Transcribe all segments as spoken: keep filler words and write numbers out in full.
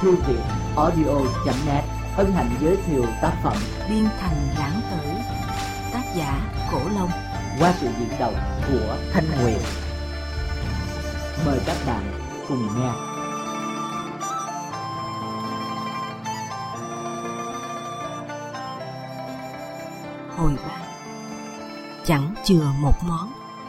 thư viện audio chấm net hân hạnh giới thiệu tác phẩm Biên Thành Lãng Tử, tác giả Cổ Long, qua sự diễn đọc của Thanh Huyền. Mời các bạn cùng nghe. Hồi ba. Chẳng chừa một món.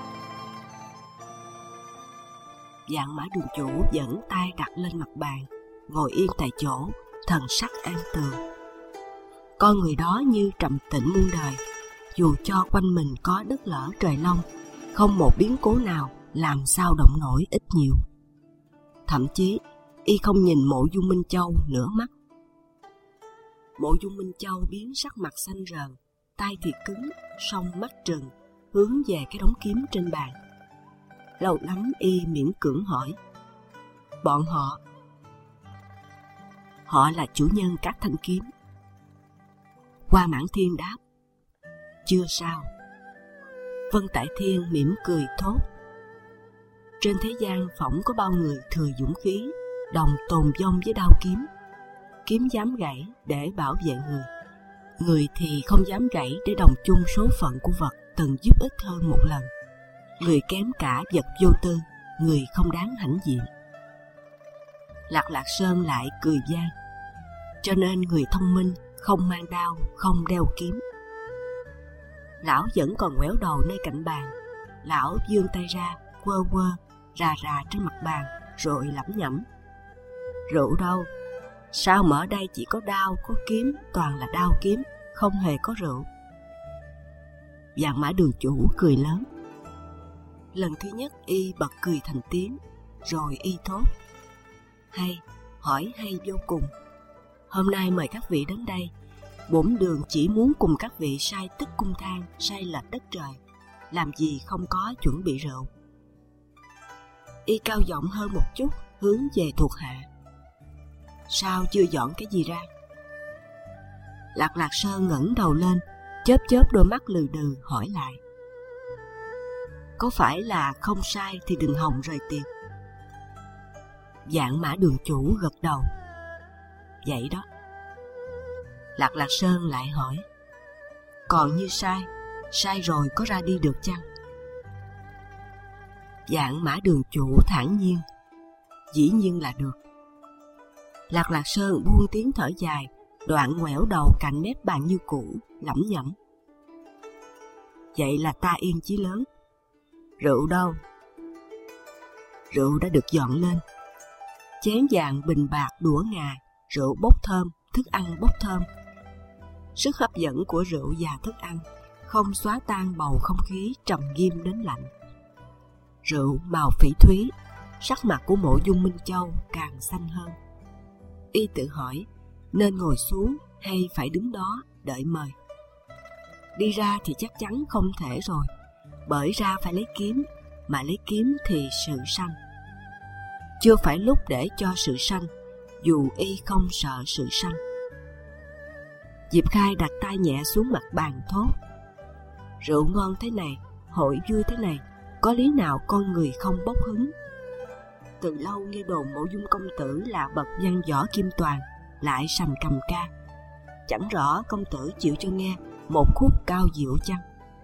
Dạng Mã Đường Chủ dẫn tay đặt lên mặt bàn, ngồi yên tại chỗ, thần sắc an tường. Con người đó như trầm tĩnh muôn đời, dù cho quanh mình có đất lở trời long, không một biến cố nào làm sao động nổi ít nhiều. Thậm chí y không nhìn Mộ Dung Minh Châu nửa mắt. Mộ Dung Minh Châu biến sắc mặt xanh rờn, tay thì cứng, song mắt trừng, hướng về cái đống kiếm trên bàn. Lâu lắm y miễn cưỡng hỏi: bọn họ? Họ là chủ nhân các thanh kiếm. Hoa Mãn Thiên đáp: chưa sao. Vân Tại Thiên mỉm cười thốt: trên thế gian phỏng có bao người thừa dũng khí, đồng tồn vong với đao kiếm. Kiếm dám gãy để bảo vệ người, người thì không dám gãy để đồng chung số phận của vật từng giúp ích hơn một lần. Người kém cả vật vô tư, người không đáng hãnh diện. Lạc Lạc Sơn lại cười vang: cho nên người thông minh không mang đao, không đeo kiếm. Lão vẫn còn ngoẻo đầu nơi cạnh bàn. Lão vươn tay ra, quơ quơ, rà rà trên mặt bàn, rồi lẩm nhẩm: rượu đâu? Sao mà ở đây chỉ có đao, có kiếm, toàn là đao kiếm, không hề có rượu. Dạng Mã Đường Chủ cười lớn. Lần thứ nhất y bật cười thành tiếng, rồi y thốt: hay, hỏi hay vô cùng. Hôm nay mời các vị đến đây, bổn đường chỉ muốn cùng các vị sai tích cung thang, sai lệch đất trời, làm gì không có chuẩn bị rượu. Y cao giọng hơn một chút, hướng về thuộc hạ: sao chưa dọn cái gì ra? Lạc Lạc Sơn ngẩng đầu lên, chớp chớp đôi mắt lừ đừ hỏi lại: có phải là không sai thì đừng hòng rời tiệc? Dạng Mã Đường Chủ gật đầu: vậy đó. Lạc Lạc Sơn lại hỏi: còn như sai, sai rồi có ra đi được chăng? Dạng Mã Đường Chủ thản nhiên: dĩ nhiên là được. Lạc Lạc Sơn buông tiếng thở dài, đoạn ngoẻo đầu cạnh mép bàn như cũ, lẩm nhẩm: vậy là ta yên chí lớn. Rượu đâu? Rượu đã được dọn lên. Chén vàng bình bạc đũa ngà, rượu bốc thơm, thức ăn bốc thơm. Sức hấp dẫn của rượu và thức ăn không xóa tan bầu không khí trầm nghiêm đến lạnh. Rượu màu phỉ thúy, sắc mặt của Mộ Dung Minh Châu càng xanh hơn. Y tự hỏi nên ngồi xuống hay phải đứng đó đợi mời. Đi ra thì chắc chắn không thể rồi, bởi ra phải lấy kiếm, mà lấy kiếm thì sự sanh. Chưa phải lúc để cho sự sanh, dù y không sợ sự sanh. Diệp Khai đặt tay nhẹ xuống mặt bàn thốt: rượu ngon thế này, hội vui thế này, có lý nào con người không bốc hứng? Từ lâu nghe đồn Mộ Dung công tử là bậc văn võ kim toàn, lại sành cầm ca. Chẳng rõ công tử chịu cho nghe một khúc cao diệu chăng?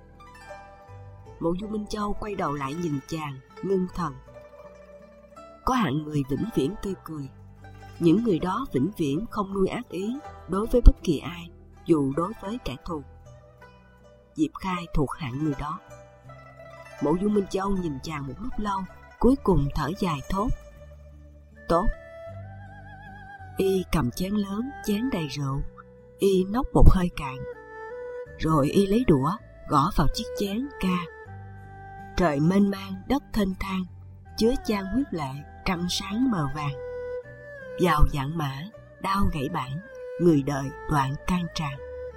Mộ Dung Minh Châu quay đầu lại nhìn chàng, ngưng thần. Có hạng người vĩnh viễn tươi cười. Những người đó vĩnh viễn không nuôi ác ý đối với bất kỳ ai, dù đối với kẻ thù. Diệp Khai thuộc hạng người đó. Mộ Dung Minh Châu nhìn chàng một lúc lâu, cuối cùng thở dài thốt: tốt. Y cầm chén lớn, chén đầy rượu. Y nốc một hơi cạn, rồi y lấy đũa gõ vào chiếc chén ca: trời mênh mang, đất thênh thang, chứa chan huyết lệ, trăng sáng mờ vàng. Vào vạn mã, đao gãy bản, người đời đoạn can tràn.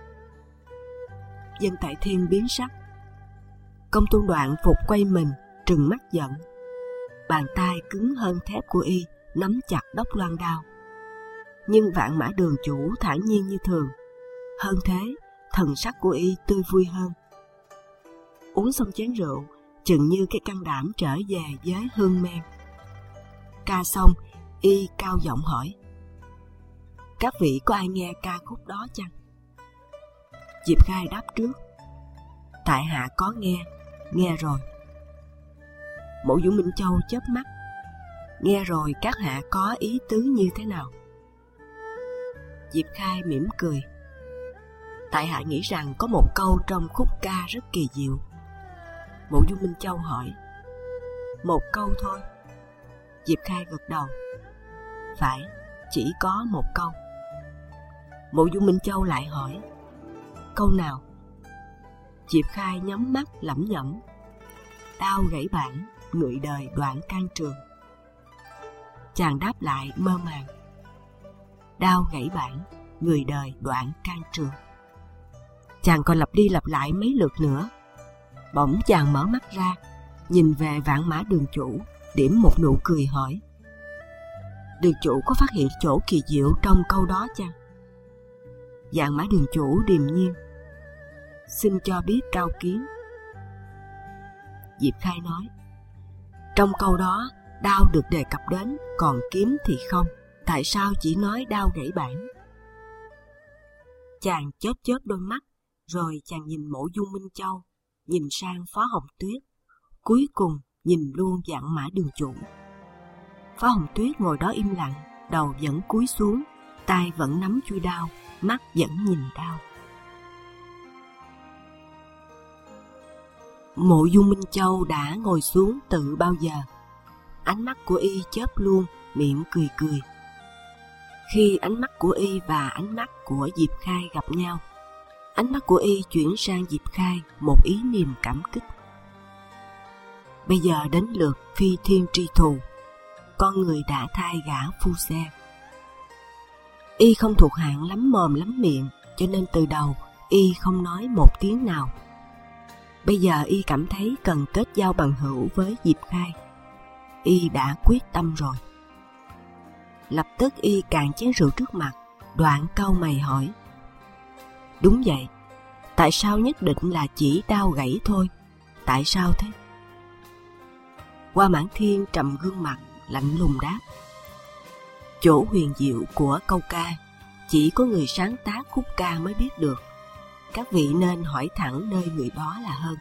Vân Tại Thiên biến sắc. Công Tôn Đoạn phục quay mình, trừng mắt giận. Bàn tay cứng hơn thép của y nắm chặt đốc loan đao. Nhưng Vạn Mã Đường Chủ thản nhiên như thường. Hơn thế, thần sắc của y tươi vui hơn. Uống xong chén rượu, chừng như cái can đảm trở về với hương men. Ca xong, y cao giọng hỏi: các vị có ai nghe ca khúc đó chăng? Diệp Khai đáp trước: tại hạ có nghe, nghe rồi. Mộ Dung Minh Châu chớp mắt: nghe rồi các hạ có ý tứ như thế nào? Diệp Khai mỉm cười: tại hạ nghĩ rằng có một câu trong khúc ca rất kỳ diệu. Mộ Dung Minh Châu hỏi: một câu thôi? Diệp Khai gật đầu: phải, chỉ có một câu. Mộ Dung Minh Châu lại hỏi: câu nào? Diệp Khai nhắm mắt lẩm nhẩm: đao gãy bản, ngụy đời đoạn can trường. Chàng đáp lại mơ màng: đao gãy bản, người đời đoạn can trường. Chàng còn lặp đi lặp lại mấy lượt nữa. Bỗng chàng mở mắt ra, nhìn về Vạn Mã Đường chủ, điểm một nụ cười hỏi: đường chủ có phát hiện chỗ kỳ diệu trong câu đó chăng? Vạn Mã Đường chủ điềm nhiên: xin cho biết cao kiến. Diệp Khai nói: trong câu đó đao được đề cập đến, còn kiếm thì không. Tại sao chỉ nói đao gãy bản? Chàng chớp chớp đôi mắt, rồi chàng nhìn Mộ Dung Minh Châu, nhìn sang Phó Hồng Tuyết, cuối cùng nhìn luôn Vạn Mã Đường chủ. Phó Hồng Tuyết ngồi đó im lặng, đầu vẫn cúi xuống, tay vẫn nắm chuôi đao, mắt vẫn nhìn đao. Mộ Dung Minh Châu đã ngồi xuống từ bao giờ. Ánh mắt của y chớp luôn, miệng cười cười. Khi ánh mắt của y và ánh mắt của Diệp Khai gặp nhau, ánh mắt của y chuyển sang Diệp Khai một ý niềm cảm kích. Bây giờ đến lượt phi thiên tri thù, con người đã thay gã phu xe. Y không thuộc hạng lắm mồm lắm miệng, cho nên từ đầu y không nói một tiếng nào. Bây giờ y cảm thấy cần kết giao bằng hữu với Diệp Khai. Y đã quyết tâm rồi. Lập tức y cạn chén rượu trước mặt, đoạn cau mày hỏi: đúng vậy, tại sao nhất định là chỉ đao gãy thôi? Tại sao thế? Hoa Mãn Thiên trầm gương mặt, lạnh lùng đáp: chỗ huyền diệu của câu ca chỉ có người sáng tác khúc ca mới biết được. Các vị nên hỏi thẳng nơi người đó là hơn.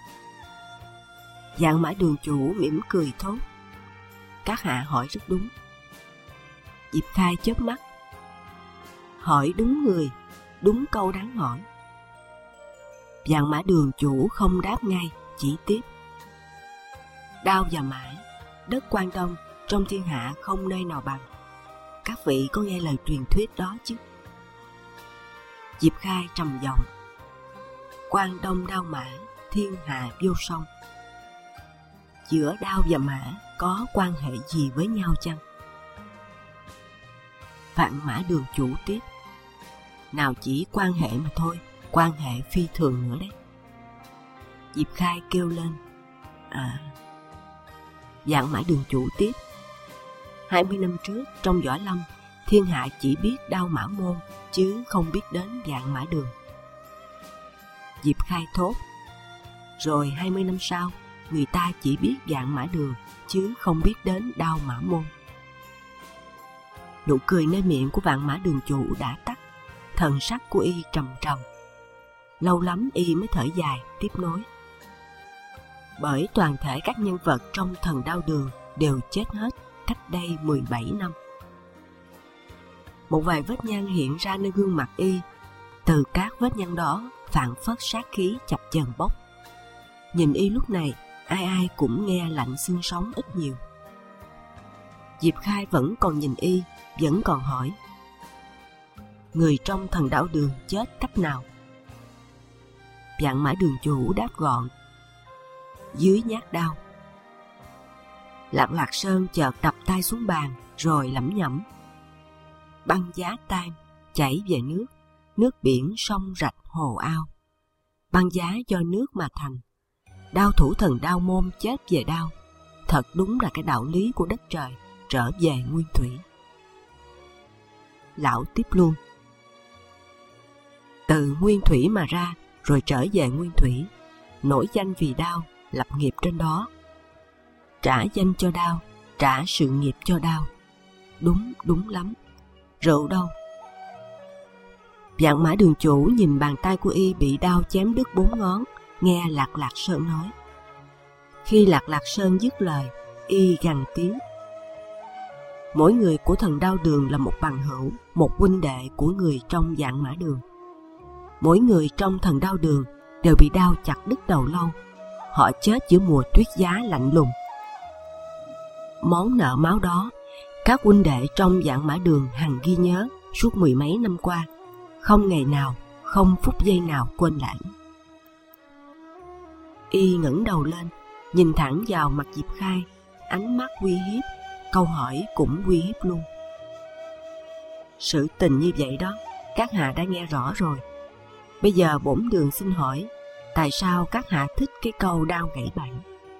Vạn Mã Đường chủ mỉm cười thốt: các hạ hỏi rất đúng. Diệp Khai chớp mắt: hỏi đúng người, đúng câu đáng hỏi. Vạn Mã Đường chủ không đáp ngay, chỉ tiếp: đao và mã, đất Quan Đông, trong thiên hạ không nơi nào bằng. Các vị có nghe lời truyền thuyết đó chứ? Diệp Khai trầm giọng: Quan Đông đao mã, thiên hạ vô song. Giữa đao và mã có quan hệ gì với nhau chăng? Vạn Mã Đường chủ tiếp: nào chỉ quan hệ mà thôi, quan hệ phi thường nữa đấy. Diệp Khai kêu lên: à. Vạn Mã Đường chủ tiếp: hai mươi năm trước trong võ lâm, thiên hạ chỉ biết đao mã môn, chứ không biết đến Vạn Mã Đường. Diệp Khai thốt: rồi hai mươi năm sau, người ta chỉ biết Vạn Mã Đường, chứ không biết đến đao mã môn. Nụ cười nơi miệng của Vạn Mã Đường chủ đã tắt, thần sắc của y trầm trầm. Lâu lắm y mới thở dài tiếp nối: bởi toàn thể các nhân vật trong Thần Đao Đường đều chết hết cách đây mười bảy năm. Một vài vết nhăn hiện ra nơi gương mặt y. Từ các vết nhăn đó phảng phất sát khí chập chờn bốc. Nhìn y lúc này, ai ai cũng nghe lạnh xương sống ít nhiều. Diệp Khai vẫn còn nhìn y, vẫn còn hỏi: người trong Thần Đao Đường chết cách nào? Vạn Mã Đường chủ đáp gọn: dưới nhát đao. Lạc Lạc Sơn chợt đập tay xuống bàn, rồi lẩm nhẩm: băng giá tan, chảy về nước, nước biển sông rạch hồ ao. Băng giá do nước mà thành, đao thủ Thần Đao môn chết về đao. Thật đúng là cái đạo lý của đất trời trở về nguyên thủy. Lão tiếp luôn: từ nguyên thủy mà ra, rồi trở về nguyên thủy, nổi danh vì đao, lập nghiệp trên đó. Trả danh cho đao, trả sự nghiệp cho đao. Đúng, đúng lắm. Rượu đâu? Vạn Mã Đường chủ nhìn bàn tay của y bị đao chém đứt bốn ngón, nghe Lạc Lạc Sơn nói. Khi Lạc Lạc Sơn dứt lời, y gằn tiếng. Mỗi người của thần Đao Đường là một bằng hữu, một huynh đệ của người trong Vạn Mã Đường. Mỗi người trong thần Đao Đường đều bị đao chặt đứt đầu lâu. Họ chết giữa mùa tuyết giá lạnh lùng. Món nợ máu đó, các huynh đệ trong Vạn Mã Đường hằng ghi nhớ suốt mười mấy năm qua, không ngày nào, không phút giây nào quên lãng. Y ngẩng đầu lên, nhìn thẳng vào mặt Diệp Khai, ánh mắt uy hiếp, câu hỏi cũng uy hiếp luôn. Sự tình như vậy đó, các hạ đã nghe rõ rồi. Bây giờ bổn đường xin hỏi, tại sao các hạ thích cái câu đao gãy bạn?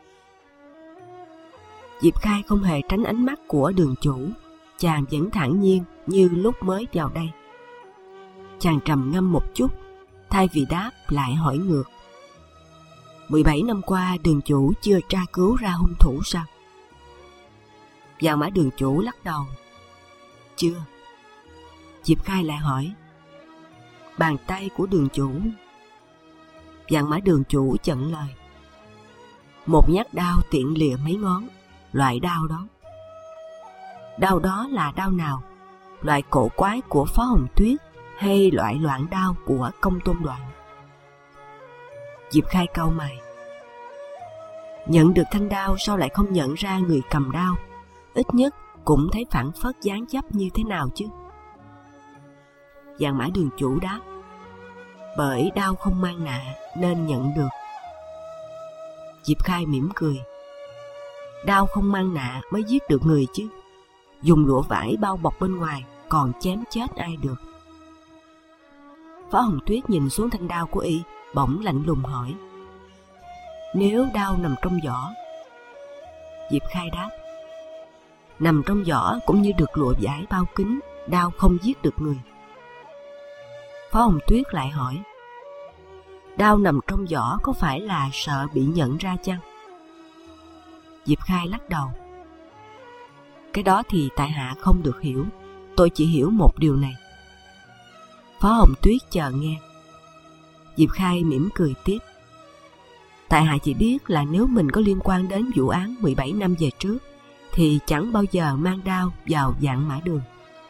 Diệp Khai không hề tránh ánh mắt của đường chủ, chàng vẫn thản nhiên như lúc mới vào đây. Chàng trầm ngâm một chút, thay vì đáp lại hỏi ngược. mười bảy năm qua đường chủ chưa tra cứu ra hung thủ sao? Vạn Mã Đường chủ lắc đầu. Chưa. Diệp Khai lại hỏi. Bàn tay của đường chủ. Vạn Mã Đường chủ chận lời. Một nhát đao tiện lìa mấy ngón, loại đao đó. Đao đó là đao nào? Loại cổ quái của Phó Hồng Tuyết hay loại loạn đao của Công Tôn Đoạn? Diệp Khai cau mày. Nhận được thanh đao sao lại không nhận ra người cầm đao? Ít nhất cũng thấy phảng phất dáng dấp như thế nào chứ? Vạn Mã Đường chủ đáp. Bởi đao không mang nạ nên nhận được. Diệp Khai mỉm cười. Đao không mang nạ mới giết được người chứ. Dùng lụa vải bao bọc bên ngoài còn chém chết ai được. Phó Hồng Tuyết nhìn xuống thanh đao của y, bỗng lạnh lùng hỏi. Nếu đao nằm trong vỏ? Diệp Khai đáp. Nằm trong vỏ cũng như được lụa vải bao kín, đao không giết được người. Phó Hồng Tuyết lại hỏi. Đao nằm trong vỏ có phải là sợ bị nhận ra chăng? Diệp Khai lắc đầu. Cái đó thì tại hạ không được hiểu. Tôi chỉ hiểu một điều này. Phó Hồng Tuyết chờ nghe. Diệp Khai mỉm cười tiếp. Tại hạ chỉ biết là nếu mình có liên quan đến vụ án mười bảy năm về trước thì chẳng bao giờ mang đao vào Vạn Mã Đường.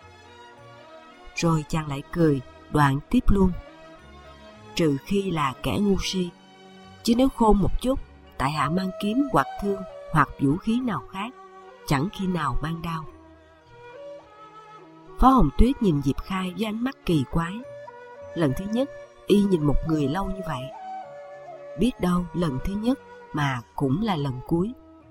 Rồi chàng lại cười, đoạn tiếp luôn. Trừ khi là kẻ ngu si, chứ nếu khôn một chút, tại hạ mang kiếm hoặc thương hoặc vũ khí nào khác, chẳng khi nào mang đao. Phó Hồng Tuyết nhìn Diệp Khai với ánh mắt kỳ quái. Lần thứ nhất, y nhìn một người lâu như vậy. Biết đâu lần thứ nhất mà cũng là lần cuối.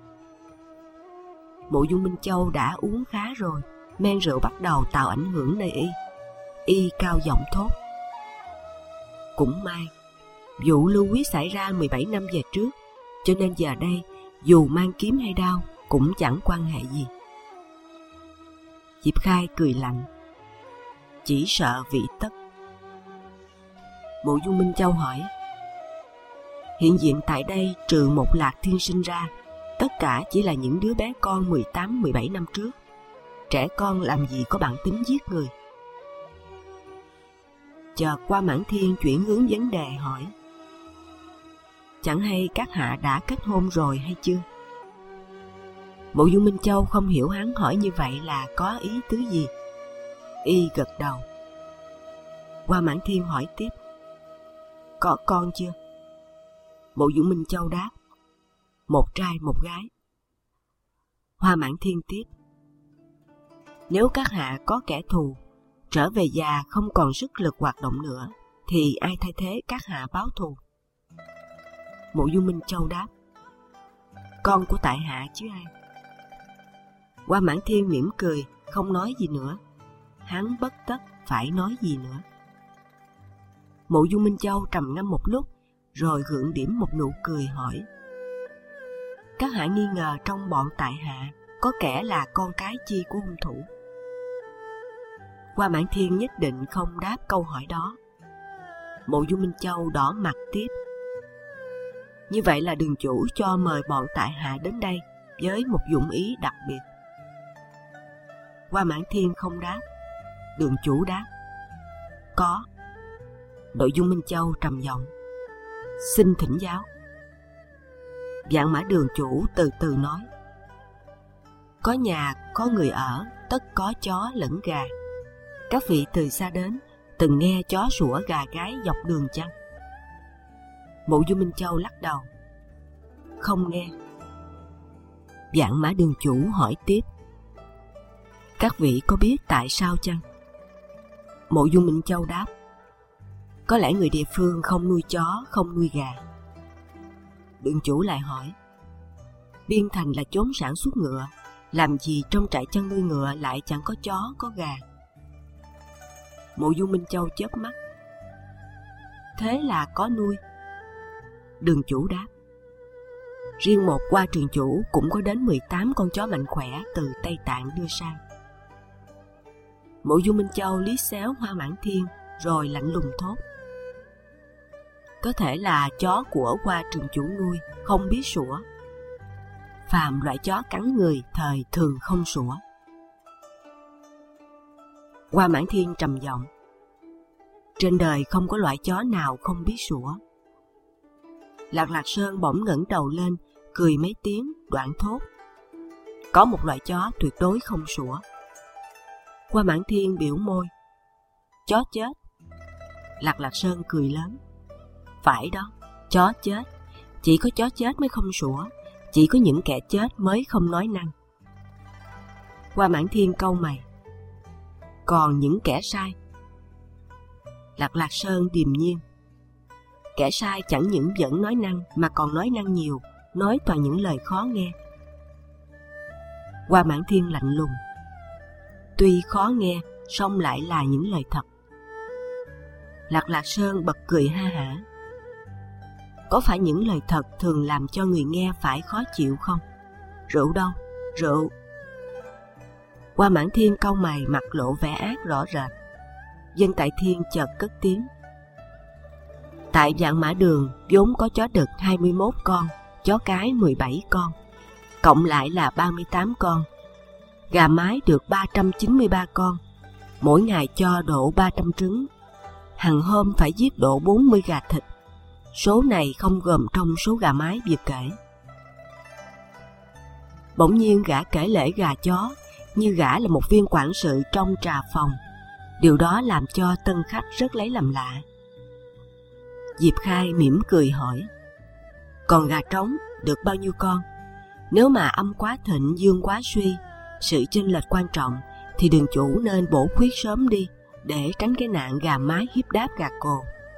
Mộ Dung Minh Châu đã uống khá rồi, men rượu bắt đầu tạo ảnh hưởng nơi y. Y cao giọng thốt. Cũng may, vụ Lưu Quyết xảy ra mười bảy năm về trước, cho nên giờ đây dù mang kiếm hay đao cũng chẳng quan hệ gì. Diệp Khai cười lạnh. Chỉ sợ vị tất. Mộ Dung Minh Châu hỏi. Hiện diện tại đây trừ một Lạc Thiên Sinh ra, tất cả chỉ là những đứa bé con mười tám mười bảy năm trước. Trẻ con làm gì có bản tính giết người. Chợt Qua Mãn Thiên chuyển hướng vấn đề hỏi. Chẳng hay các hạ đã kết hôn rồi hay chưa? Mộ Dung Minh Châu không hiểu hắn hỏi như vậy là có ý tứ gì. Y gật đầu. Qua Mãn Thiên hỏi tiếp. Có con chưa? Mộ Dung Minh Châu đáp. Một trai một gái. Hoa Mãn Thiên tiếp. Nếu các hạ có kẻ thù, trở về già không còn sức lực hoạt động nữa, thì ai thay thế các hạ báo thù? Mộ Dung Minh Châu đáp. Con của tại hạ chứ ai. Hoa Mãn Thiên mỉm cười, không nói gì nữa. Hắn bất tất phải nói gì nữa. Mộ Dung Minh Châu trầm ngâm một lúc, rồi gượng điểm một nụ cười hỏi. Các hạ nghi ngờ trong bọn tại hạ có kẻ là con cái chi của hung thủ? Hoa Mãn Thiên nhất định không đáp câu hỏi đó. Mộ Dung Minh Châu đỏ mặt tiếp. Như vậy là đường chủ cho mời bọn tại hạ đến đây với một dụng ý đặc biệt. Hoa Mãn Thiên không đáp. Đường chủ đáp. Có. Nội dung Minh Châu trầm giọng: Xin thỉnh giáo. Vạn Mã Đường chủ từ từ nói: Có nhà có người ở, tất có chó lẫn gà. Các vị từ xa đến, từng nghe chó sủa gà gáy dọc đường chăng? Mộ Dung Minh Châu lắc đầu: Không nghe. Vạn Mã Đường chủ hỏi tiếp: Các vị có biết tại sao chăng? Mộ Dung Minh Châu đáp: Có lẽ người địa phương không nuôi chó, không nuôi gà. Đường chủ lại hỏi: Biên Thành là chốn sản xuất ngựa, làm gì trong trại chăn nuôi ngựa lại chẳng có chó, có gà? Mộ Dung Minh Châu chớp mắt: Thế là có nuôi. Đường chủ đáp: Riêng một Hoa Trường chủ cũng có đến mười tám con chó mạnh khỏe từ Tây Tạng đưa sang. Mộ Dung Minh Châu liếc xéo Hoa Mãn Thiên rồi lạnh lùng thốt: Có thể là chó của Hoa Trường chủ nuôi, không biết sủa. Phàm loại chó cắn người thời thường không sủa. Hoa Mãn Thiên trầm giọng: Trên đời không có loại chó nào không biết sủa. Lạc Lạc Sơn bỗng ngẩng đầu lên, cười mấy tiếng, đoạn thốt: Có một loại chó tuyệt đối không sủa. Hoa Mãn Thiên biểu môi: Chó chết. Lạc Lạc Sơn cười lớn: Phải đó, chó chết. Chỉ có chó chết mới không sủa, chỉ có những kẻ chết mới không nói năng. Hoa Mãn Thiên cau mày: Còn những kẻ sai? Lạc Lạc Sơn điềm nhiên: Kẻ sai chẳng những vẫn nói năng mà còn nói năng nhiều, nói toàn những lời khó nghe. Hoa Mãn Thiên lạnh lùng: Tuy khó nghe, song lại là những lời thật. Lạc Lạc Sơn bật cười ha hả: Có phải những lời thật thường làm cho người nghe phải khó chịu không? Rượu đâu? Rượu. Hoa Mãn Thiên cau mày, mặt lộ vẻ ác rõ rệt. Dân Tại Thiên chợt cất tiếng: Tại Vạn Mã Đường vốn có chó đực hai mươi mốt con, chó cái mười bảy con, cộng lại là ba mươi tám con. Gà mái được ba trăm chín mươi ba con, mỗi ngày cho độ ba trăm trứng. Hàng hôm phải giết độ bốn mươi gà thịt. Số này không gồm trong số gà mái vừa kể. Bỗng nhiên gã kể lễ gà chó như gã là một viên quản sự trong trà phòng. Điều đó làm cho tân khách rất lấy làm lạ. Diệp Khai mỉm cười hỏi: Còn gà trống được bao nhiêu con? Nếu mà âm quá thịnh, dương quá suy, sự chênh lệch quan trọng, thì đường chủ nên bổ khuyết sớm đi, để tránh cái nạn gà mái hiếp đáp gà cồ.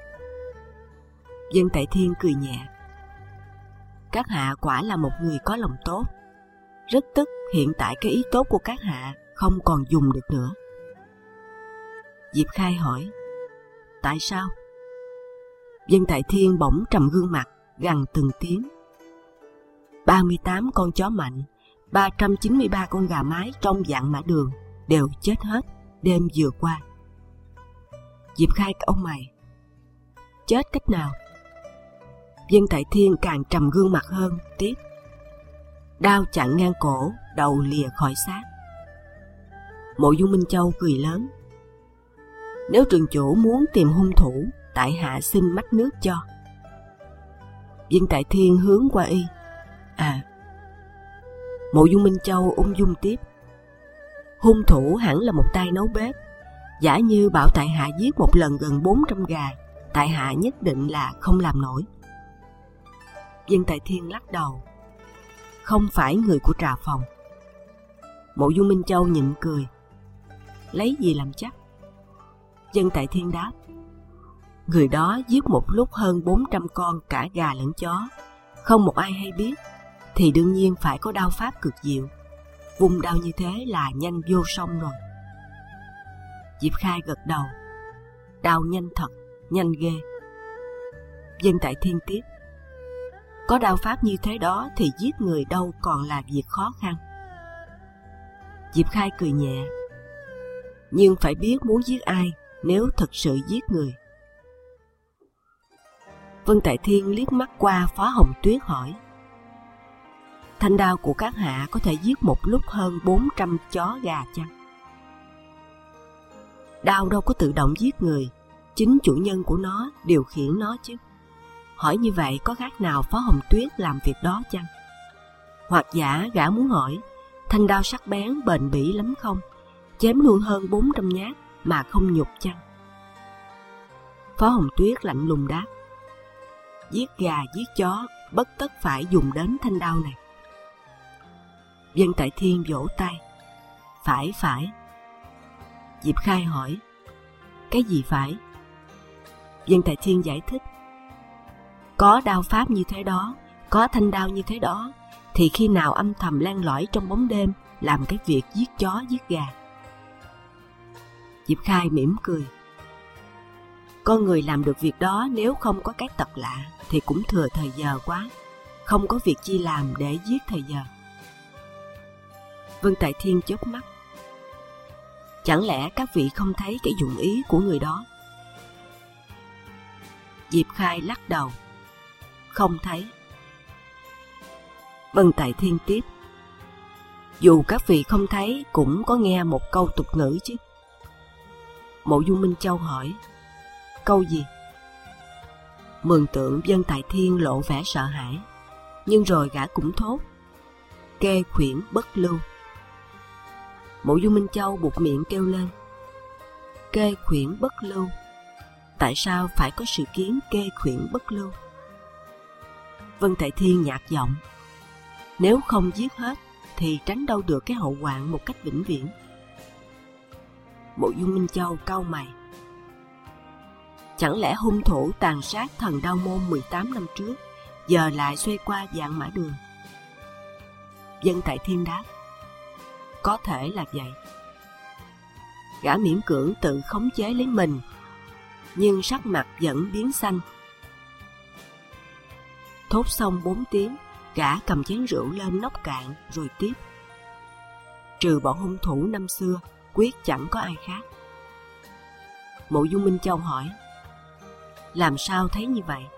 Dân Tại Thiên cười nhẹ: Các hạ quả là một người có lòng tốt. Rất tức hiện tại cái ý tốt của các hạ không còn dùng được nữa. Diệp Khai hỏi: Tại sao? Dân Tại Thiên bỗng trầm gương mặt, gằn từng tiếng: ba mươi tám con chó mạnh, ba trăm chín mươi ba con gà mái trong Vạn Mã Đường đều chết hết đêm vừa qua. Diệp Khai ông mày: Chết cách nào? Dân Tại Thiên càng trầm gương mặt hơn, tiếp: Đao chặn ngang cổ, đầu lìa khỏi xác. Mộ Dung Minh Châu cười lớn: Nếu trường chủ muốn tìm hung thủ, tại hạ xin mách nước cho. Dân Tại Thiên hướng qua y: À. Mộ Dung Minh Châu ung dung tiếp: Hung thủ hẳn là một tay nấu bếp. Giả như bảo tại hạ giết một lần gần bốn trăm gà, tại hạ nhất định là không làm nổi. Dân Tại Thiên lắc đầu: Không phải người của trà phòng. Mộ Dung Minh Châu nhịn cười: Lấy gì làm chắc? Dân Tại Thiên đáp: Người đó giết một lúc hơn bốn trăm con cả gà lẫn chó, không một ai hay biết, thì đương nhiên phải có đao pháp cực diệu. Vung đao như thế là nhanh vô song rồi. Diệp Khai gật đầu: Đao nhanh thật, nhanh ghê. Dân Tại Thiên tiếp: Có đao pháp như thế đó thì giết người đâu còn là việc khó khăn. Diệp Khai cười nhẹ: Nhưng phải biết muốn giết ai nếu thực sự giết người. Vân Tại Thiên liếc mắt qua Phó Hồng Tuyết hỏi: Thanh đao của các hạ có thể giết một lúc hơn bốn trăm chó gà chăng? Đao đâu có tự động giết người, chính chủ nhân của nó điều khiển nó chứ. Hỏi như vậy có khác nào Phó Hồng Tuyết làm việc đó chăng? Hoặc giả gã muốn hỏi, thanh đao sắc bén bền bỉ lắm không? Chém luôn hơn bốn trăm nhát mà không nhục chăng? Phó Hồng Tuyết lạnh lùng đáp, giết gà giết chó bất tất phải dùng đến thanh đao này. Dân Tại Thiên vỗ tay, phải phải. Diệp Khai hỏi, cái gì phải? Dân Tại Thiên giải thích, có đao pháp như thế đó, có thanh đao như thế đó, thì khi nào âm thầm len lỏi trong bóng đêm làm cái việc giết chó giết gà? Diệp Khai mỉm cười, con người làm được việc đó nếu không có cái tật lạ thì cũng thừa thời giờ quá, không có việc chi làm để giết thời giờ. Vân Tại Thiên chớp mắt, chẳng lẽ các vị không thấy cái dụng ý của người đó? Diệp Khai lắc đầu, không thấy. Vân Tại Thiên tiếp, dù các vị không thấy cũng có nghe một câu tục ngữ chứ. Mộ Dung Minh Châu hỏi, câu gì? Mường tượng Vân Tại Thiên lộ vẻ sợ hãi, nhưng rồi gã cũng thốt, kê khuyển bất lưu. Mộ Dung Minh Châu buột miệng kêu lên, kê khuyển bất lưu? Tại sao phải có sự kiến kê khuyển bất lưu? Vân Tại Thiên nhạt giọng, nếu không giết hết thì tránh đâu được cái hậu hoạn một cách vĩnh viễn. Mộ Dung Minh Châu cau mày, chẳng lẽ hung thủ tàn sát thần Đao Môn mười tám năm trước giờ lại xoay qua Vạn Mã Đường? Vân Tại Thiên đáp, có thể là vậy. Gã miễn cưỡng tự khống chế lấy mình, nhưng sắc mặt vẫn biến xanh. Thốt xong bốn tiếng, gã cầm chén rượu lên nốc cạn rồi tiếp, trừ bọn hung thủ năm xưa, quyết chẳng có ai khác. Mộ Dung Minh Châu hỏi, làm sao thấy như vậy?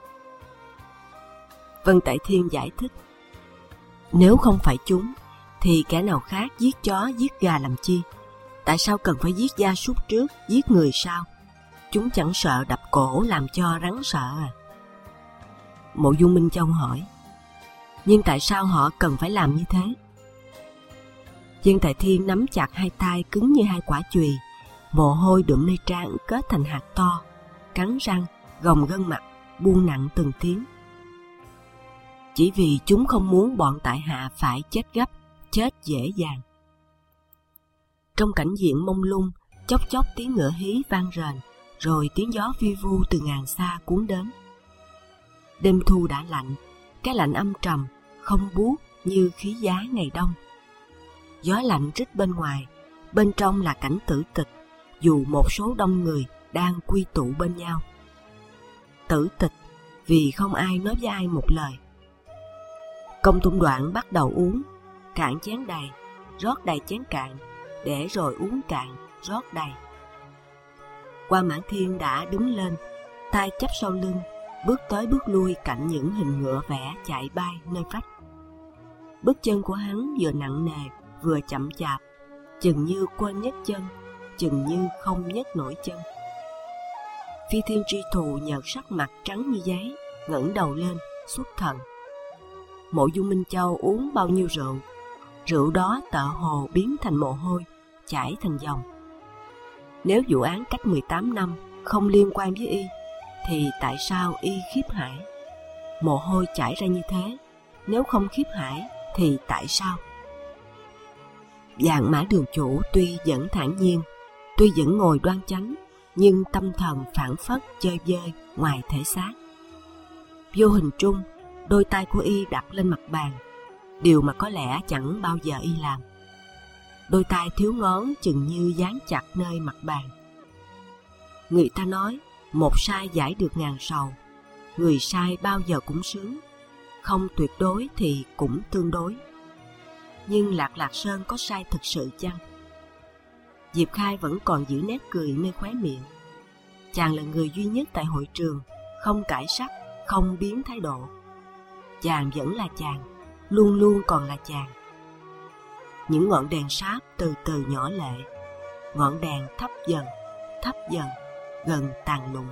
Vân Tại Thiên giải thích, nếu không phải chúng thì kẻ nào khác giết chó giết gà làm chi? Tại sao cần phải giết gia súc trước, giết người sau? Chúng chẳng sợ đập cổ làm cho rắn sợ à? Mộ Dung Minh Châu hỏi, nhưng tại sao họ cần phải làm như thế? Vân Tại Thiên nắm chặt hai tay cứng như hai quả chùy, mồ hôi đượm nơi trán kết thành hạt to, cắn răng, gồng gân mặt, buông nặng từng tiếng. Chỉ vì chúng không muốn bọn tại hạ phải chết gấp, chết dễ dàng. Trong cảnh diện mông lung, chốc chốc tiếng ngựa hí vang rền, rồi tiếng gió vi vu từ ngàn xa cuốn đến. Đêm thu đã lạnh, cái lạnh âm trầm, không buốt như khí giá ngày đông. Gió lạnh rít bên ngoài, bên trong là cảnh tử tịch, dù một số đông người đang quy tụ bên nhau. Tử tịch vì không ai nói với ai một lời. Công Tôn Đoạn bắt đầu uống, cạn chén đầy, rót đầy chén cạn, để rồi uống cạn, rót đầy. Qua Mãn Thiên đã đứng lên, tay chắp sau lưng, bước tới bước lui cạnh những hình ngựa vẽ chạy bay nơi vách. Bước chân của hắn vừa nặng nề vừa chậm chạp, chừng như quên nhấc chân, chừng như không nhấc nổi chân. Phi Thiên Tri Thù nhợt sắc mặt trắng như giấy, ngẩng đầu lên xuất thần. Mộ Dung Minh Châu uống bao nhiêu rượu, rượu đó tợ hồ biến thành mồ hôi, chảy thành dòng. Nếu vụ án cách mười tám năm không liên quan với y, thì tại sao y khiếp hải? Mồ hôi chảy ra như thế, nếu không khiếp hải thì tại sao? Vạn Mã Đường chủ tuy vẫn thản nhiên, tuy vẫn ngồi đoan chánh, nhưng tâm thần phảng phất chơi vơi ngoài thể xác. Vô hình trung, đôi tay của y đặt lên mặt bàn, điều mà có lẽ chẳng bao giờ y làm. Đôi tay thiếu ngón chừng như dán chặt nơi mặt bàn. Người ta nói, một sai giải được ngàn sầu, người sai bao giờ cũng sướng, không tuyệt đối thì cũng tương đối. Nhưng Lạc Lạc Sơn có sai thực sự chăng? Diệp Khai vẫn còn giữ nét cười nơi khóe miệng. Chàng là người duy nhất tại hội trường không cải sắc, không biến thái độ. Chàng vẫn là chàng, luôn luôn còn là chàng. Những ngọn đèn sáp từ từ nhỏ lệ, ngọn đèn thấp dần, thấp dần, gần tàn lụng.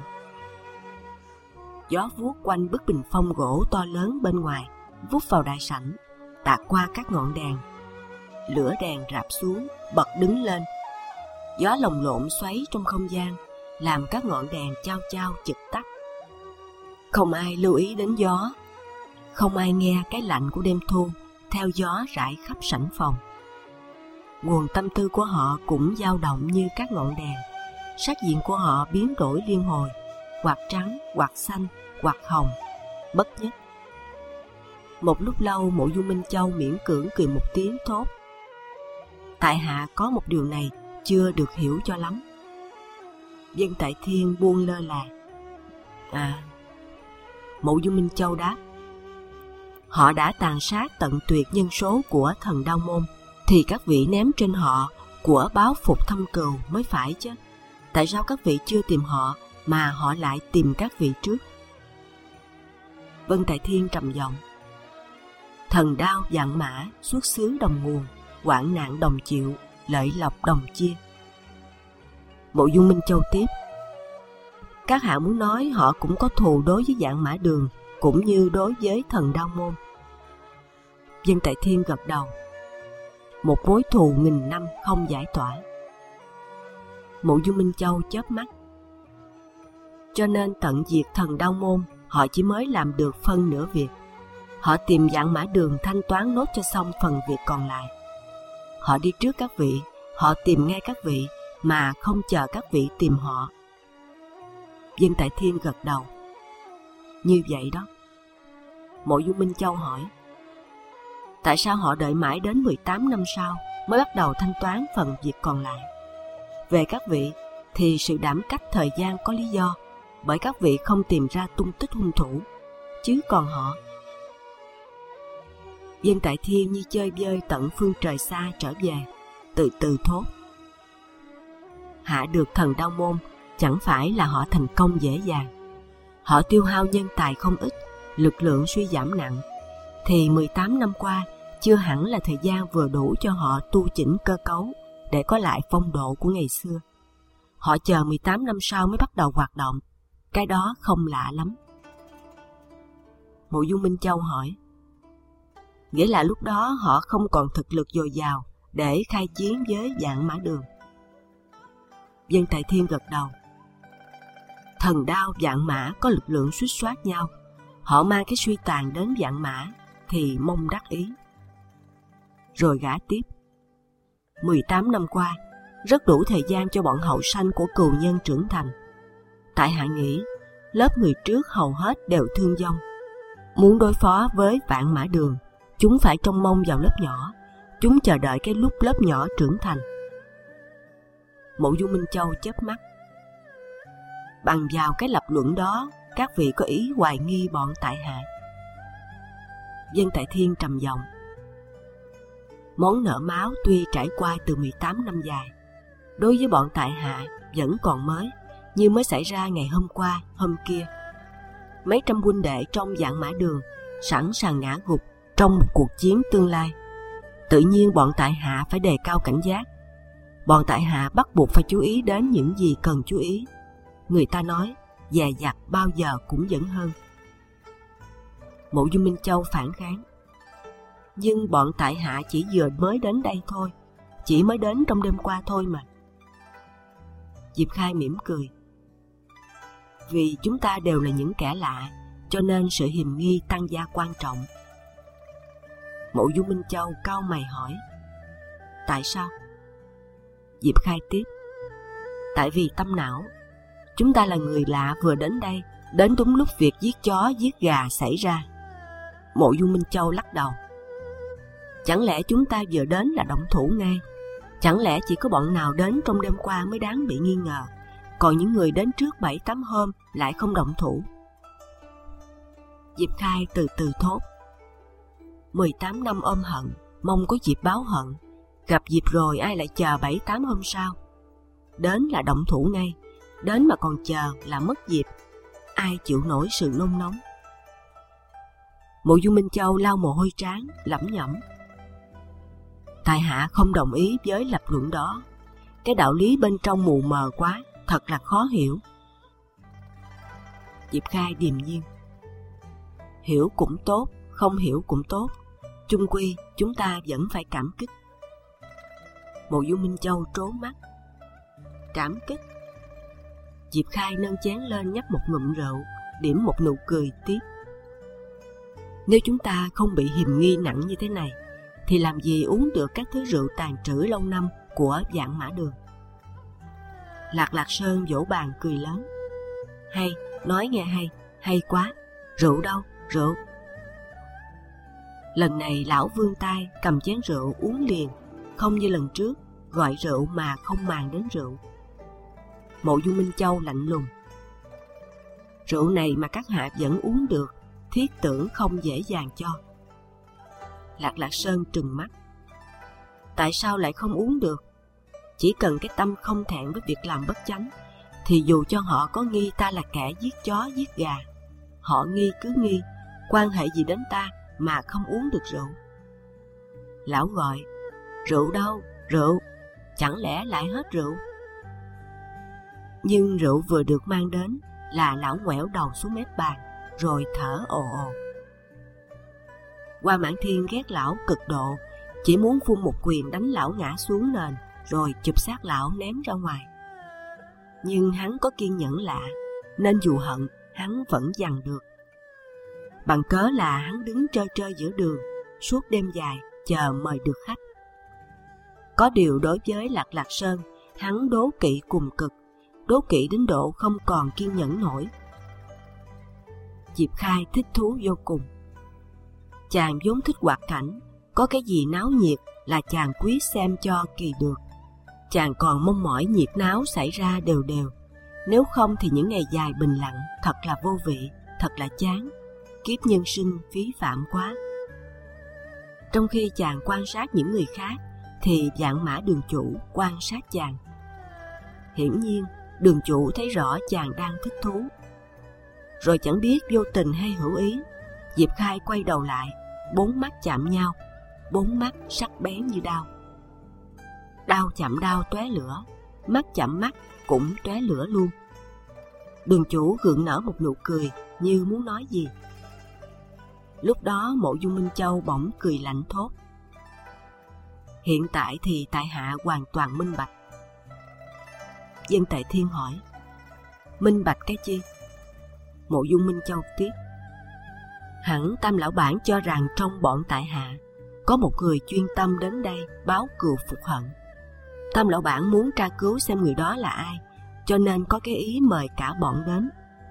Gió vuốt quanh bức bình phong gỗ to lớn bên ngoài, vút vào đại sảnh, tạt qua các ngọn đèn. Lửa đèn rạp xuống, bật đứng lên. Gió lồng lộn xoáy trong không gian, làm các ngọn đèn chao chao chực tắt. Không ai lưu ý đến gió, không ai nghe cái lạnh của đêm thu theo gió rải khắp sảnh phòng. Nguồn tâm tư của họ cũng dao động như các ngọn đèn. Sắc diện của họ biến đổi liên hồi, hoặc trắng, hoặc xanh, hoặc hồng, bất nhất. Một lúc lâu, Mộ Dung Minh Châu miễn cưỡng cười một tiếng thốt: tại hạ có một điều này chưa được hiểu cho lắm. Dân Tại Thiên buông lơ là: à. Mộ Dung Minh Châu đáp: họ đã tàn sát tận tuyệt nhân số của thần Đao Môn, thì các vị ném trên họ của báo phục thâm cừu mới phải chứ. Tại sao các vị chưa tìm họ mà họ lại tìm các vị trước? Vân Tại Thiên trầm giọng: thần đao vạn mã, xuất xứ đồng nguồn, hoạn nạn đồng chịu, lợi lộc đồng chia. Mộ Dung Minh Châu tiếp: các hạ muốn nói họ cũng có thù đối với Vạn Mã Đường, cũng như đối với thần Đao Môn. Vân Tại Thiên gật đầu: một mối thù nghìn năm không giải tỏa. Mộ Dung Minh Châu chớp mắt: cho nên tận diệt thần Đao Môn, họ chỉ mới làm được phân nửa việc. Họ tìm Vạn Mã Đường thanh toán nốt cho xong phần việc còn lại. Họ đi trước các vị, họ tìm ngay các vị, mà không chờ các vị tìm họ. Vân Tại Thiên gật đầu: như vậy đó. Mộ Dung Minh Châu hỏi: tại sao họ đợi mãi đến mười tám năm sau mới bắt đầu thanh toán phần việc còn lại? Về các vị thì sự đảm cách thời gian có lý do, bởi các vị không tìm ra tung tích hung thủ, chứ còn họ... Vân Tại Thiên như chơi vơi tận phương trời xa trở về, từ từ thốt: hạ được thần Đao Môn chẳng phải là họ thành công dễ dàng. Họ tiêu hao nhân tài không ít, lực lượng suy giảm nặng, thì mười tám năm qua chưa hẳn là thời gian vừa đủ cho họ tu chỉnh cơ cấu để có lại phong độ của ngày xưa. Họ chờ mười tám năm sau mới bắt đầu hoạt động, cái đó không lạ lắm. Mộ Dung Minh Châu hỏi: nghĩa là lúc đó họ không còn thực lực dồi dào để khai chiến với Vạn Mã Đường? Vân Tại Thiên gật đầu: thần đao Vạn Mã có lực lượng suýt soát nhau, họ mang cái suy tàn đến Vạn Mã thì mong đắc ý. Rồi gã tiếp: mười tám năm qua rất đủ thời gian cho bọn hậu sanh của cừu nhân trưởng thành. Tại hạ nghĩ lớp người trước hầu hết đều thương vong. Muốn đối phó với Vạn Mã Đường, chúng phải trông mong vào lớp nhỏ, chúng chờ đợi cái lúc lớp nhỏ trưởng thành. Mộ Dung Minh Châu chớp mắt: bằng vào cái lập luận đó, các vị có ý hoài nghi bọn tại hạ? Vân Tại Thiên trầm giọng: món nợ máu tuy trải qua từ mười tám năm dài, đối với bọn tại hạ vẫn còn mới, như mới xảy ra ngày hôm qua, hôm kia. Mấy trăm huynh đệ trong Vạn Mã Đường sẵn sàng ngã gục trong một cuộc chiến tương lai. Tự nhiên bọn tại hạ phải đề cao cảnh giác. Bọn tại hạ bắt buộc phải chú ý đến những gì cần chú ý. Người ta nói dè dặt bao giờ cũng vẫn hơn. Mộ Dung Minh Châu phản kháng: nhưng bọn tại hạ chỉ vừa mới đến đây thôi, chỉ mới đến trong đêm qua thôi mà. Diệp Khai mỉm cười: vì chúng ta đều là những kẻ lạ, cho nên sự hiềm nghi tăng gia quan trọng. Mộ Dung Minh Châu cau mày hỏi: tại sao? Diệp Khai tiếp: tại vì tâm não. Chúng ta là người lạ vừa đến đây, đến đúng lúc việc giết chó giết gà xảy ra. Mộ Dung Minh Châu lắc đầu: chẳng lẽ chúng ta vừa đến là động thủ ngay? Chẳng lẽ chỉ có bọn nào đến trong đêm qua mới đáng bị nghi ngờ, còn những người đến trước bảy tám hôm lại không động thủ? Diệp Khai từ từ thốt: mười tám năm ôm hận, mong có dịp báo hận. Gặp dịp rồi ai lại chờ bảy tám hôm sau? Đến là động thủ ngay, đến mà còn chờ là mất dịp. Ai chịu nổi sự nôn nóng? Mộ Dung Minh Châu lau mồ hôi trán, lẩm nhẩm: tại hạ không đồng ý với lập luận đó. Cái đạo lý bên trong mù mờ quá, thật là khó hiểu. Diệp Khai điềm nhiên. Hiểu cũng tốt, không hiểu cũng tốt, chung quy chúng ta vẫn phải cảm kích. Mộ Dung Minh Châu trố mắt. Cảm kích? Diệp Khai nâng chén lên nhấp một ngụm rượu, điểm một nụ cười tiếp. Nếu chúng ta không bị hiềm nghi nặng như thế này, thì làm gì uống được các thứ rượu tàn trữ lâu năm của Vạn Mã Đường? Lạc Lạc Sơn vỗ bàn cười lớn. Hay, nói nghe hay, hay quá. Rượu đâu, rượu? Lần này lão vươn tay cầm chén rượu uống liền, không như lần trước gọi rượu mà không màng đến rượu. Mộ Dung Minh Châu lạnh lùng. Rượu này mà các hạ vẫn uống được, thiết tưởng không dễ dàng cho. Lạc Lạc Sơn trừng mắt. Tại sao lại không uống được? Chỉ cần cái tâm không thẹn với việc làm bất chánh, thì dù cho họ có nghi ta là kẻ giết chó giết gà, họ nghi cứ nghi, quan hệ gì đến ta mà không uống được rượu? Lão gọi, rượu đâu, rượu, chẳng lẽ lại hết rượu? Nhưng rượu vừa được mang đến là lão ngoẻo đầu xuống mép bàn, rồi thở ồ ồ. Hoa Mãn Thiên ghét lão cực độ, chỉ muốn vung một quyền đánh lão ngã xuống nền, rồi chụp xác lão ném ra ngoài. Nhưng hắn có kiên nhẫn lạ, nên dù hận, hắn vẫn dằn được. Bằng cớ là hắn đứng trơ trơ giữa đường, suốt đêm dài, chờ mời được khách. Có điều đối với Lạc Lạc Sơn, hắn đố kỵ cùng cực, đố kỵ đến độ không còn kiên nhẫn nổi. Diệp Khai thích thú vô cùng. Chàng vốn thích hoạt cảnh, có cái gì náo nhiệt là chàng quyết xem cho kỳ được. Chàng còn mong mỏi nhiệt náo xảy ra đều đều, nếu không thì những ngày dài bình lặng thật là vô vị, thật là chán, kiếp nhân sinh phí phạm quá. Trong khi chàng quan sát những người khác, thì Vạn Mã Đường chủ quan sát chàng. Hiển nhiên, đường chủ thấy rõ chàng đang thích thú. Rồi chẳng biết vô tình hay hữu ý, Diệp Khai quay đầu lại, bốn mắt chạm nhau, bốn mắt sắc bén như đao. Đao chạm đao tóe lửa, mắt chạm mắt cũng tóe lửa luôn. Đường chủ gượng nở một nụ cười như muốn nói gì. Lúc đó Mộ Dung Minh Châu bỗng cười lạnh thốt. Hiện tại thì tại hạ hoàn toàn minh bạch. Dân Tệ Thiên hỏi, minh bạch cái chi? Mộ Dung Minh Châu tiếp, hẳn Tam lão bản cho rằng trong bọn tại hạ có một người chuyên tâm đến đây báo cừu phục hận. Tam lão bản muốn tra cứu xem người đó là ai, cho nên có cái ý mời cả bọn đến.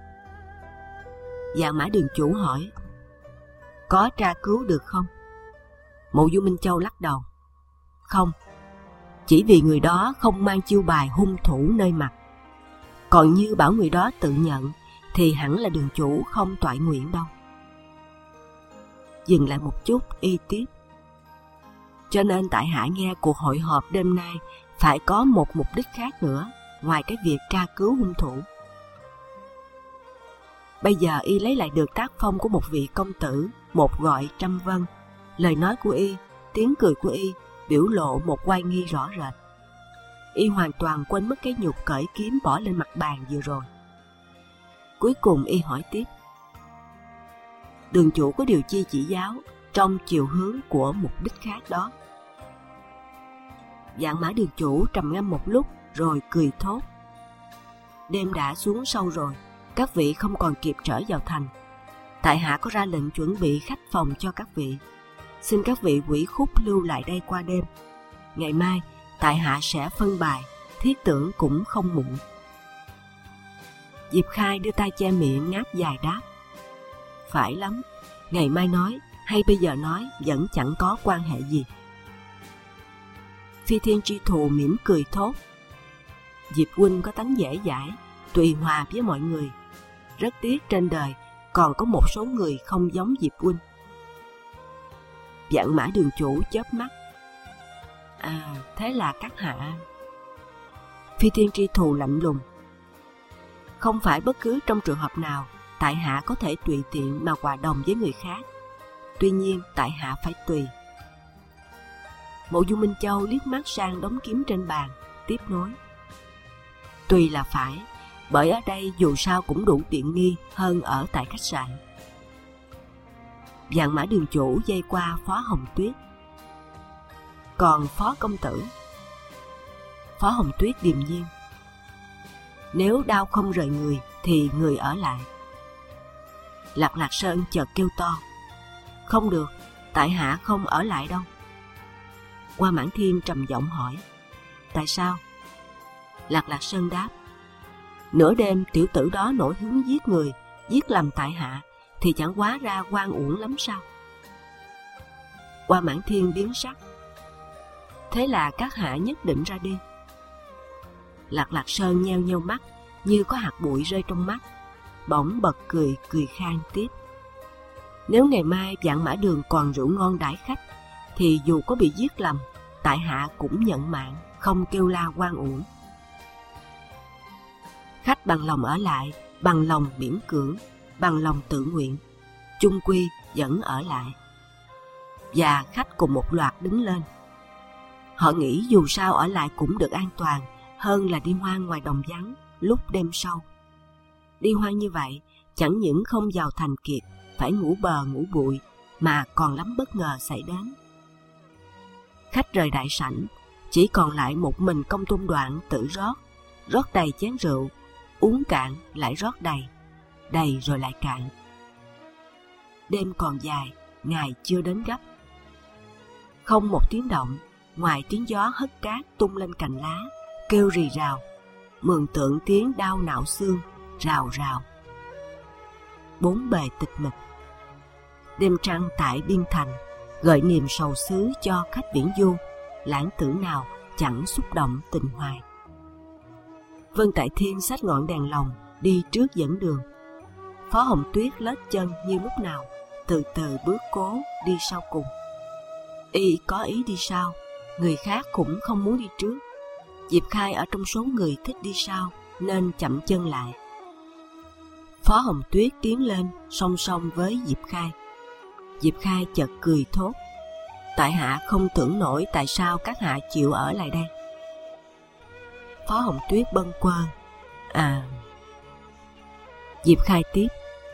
Vạn Mã Đường chủ hỏi, có tra cứu được không? Mộ Dung Minh Châu lắc đầu, không, chỉ vì người đó không mang chiêu bài hung thủ nơi mặt. Còn như bảo người đó tự nhận, thì hẳn là đường chủ không toại nguyện đâu. Dừng lại một chút, y tiếp, cho nên tại hạ nghe cuộc hội họp đêm nay phải có một mục đích khác nữa, ngoài cái việc tra cứu hung thủ. Bây giờ y lấy lại được tác phong của một vị công tử, một gọi trăm vân. Lời nói của y, tiếng cười của y biểu lộ một oai nghi rõ rệt. Y hoàn toàn quên mất cái nhục cởi kiếm bỏ lên mặt bàn vừa rồi. Cuối cùng y hỏi tiếp, đường chủ có điều chi chỉ giáo trong chiều hướng của mục đích khác đó? Vạn Mã Đường chủ trầm ngâm một lúc rồi cười thốt, đêm đã xuống sâu rồi, các vị không còn kịp trở vào thành. Tại hạ có ra lệnh chuẩn bị khách phòng cho các vị, xin các vị ủy khúc lưu lại đây qua đêm. Ngày mai tại hạ sẽ phân bài, thiết tưởng cũng không muộn. Diệp Khai đưa tay che miệng ngáp dài đáp, phải lắm, ngày mai nói hay bây giờ nói vẫn chẳng có quan hệ gì. Phi Thiên Tri Thù mỉm cười thốt, Diệp huynh có tánh dễ dãi, tùy hòa với mọi người. Rất tiếc trên đời còn có một số người không giống Diệp huynh. Vạn Mã Đường chủ chớp mắt, à, thế là các hạ. Phi Thiên Tri Thù lạnh lùng, không phải bất cứ trong trường hợp nào tại hạ có thể tùy tiện mà hòa đồng với người khác. Tuy nhiên tại hạ phải tùy. Mộ Dung Minh Châu liếc mắt sang đống kiếm trên bàn, tiếp nối, tùy là phải, bởi ở đây dù sao cũng đủ tiện nghi hơn ở tại khách sạn. Vạn Mã Đường chủ dây qua Phó Hồng Tuyết. Còn Phó công tử? Phó Hồng Tuyết điềm nhiên. Nếu đau không rời người thì người ở lại. Lạc Lạc Sơn chợt kêu to. Không được, tại hạ không ở lại đâu. Hoa Mãn Thiên trầm giọng hỏi. Tại sao? Lạc Lạc Sơn đáp. Nửa đêm tiểu tử đó nổi hứng giết người, giết lầm tại hạ, thì chẳng hóa ra oan uổng lắm sao? Hoa Mãn Thiên biến sắc. Thế là các hạ nhất định ra đi. Lạc Lạc Sơn nheo nheo mắt, như có hạt bụi rơi trong mắt, bỗng bật cười, cười khang tiếp. Nếu ngày mai Vạn Mã Đường còn rượu ngon đãi khách, thì dù có bị giết lầm, tại hạ cũng nhận mạng, không kêu la oan uổng. Khách bằng lòng ở lại, bằng lòng miễn cưỡng, bằng lòng tự nguyện, chung quy vẫn ở lại. Và khách cùng một loạt đứng lên. Họ nghĩ dù sao ở lại cũng được an toàn, hơn là đi hoang ngoài đồng vắng lúc đêm sâu. Đi hoang như vậy chẳng những không vào thành kịp, phải ngủ bờ ngủ bụi, mà còn lắm bất ngờ xảy đến. Khách rời đại sảnh, chỉ còn lại một mình Công Tôn Đoạn tự rót, rót đầy chén rượu, uống cạn lại rót đầy, đầy rồi lại cạn. Đêm còn dài, ngày chưa đến gấp. Không một tiếng động, ngoài tiếng gió hất cát tung lên cành lá, kêu rì rào, mường tượng tiếng đau nạo xương, rào rào. Bốn bề tịch mịch. Đêm trăng tại biên thành, gợi niềm sầu xứ cho khách viễn du, lãng tử nào chẳng xúc động tình hoài. Vân Tại Thiên xách ngọn đèn lồng đi trước dẫn đường. Phó Hồng Tuyết lết chân như lúc nào, từ từ bước cố đi sau cùng. Y có ý đi sau, người khác cũng không muốn đi trước. Diệp Khai ở trong số người thích đi sau nên chậm chân lại. Phó Hồng Tuyết tiến lên song song với Diệp Khai. Diệp Khai chợt cười thốt. Tại hạ không tưởng nổi tại sao các hạ chịu ở lại đây. Phó Hồng Tuyết bâng quơ. À... Diệp Khai tiếp.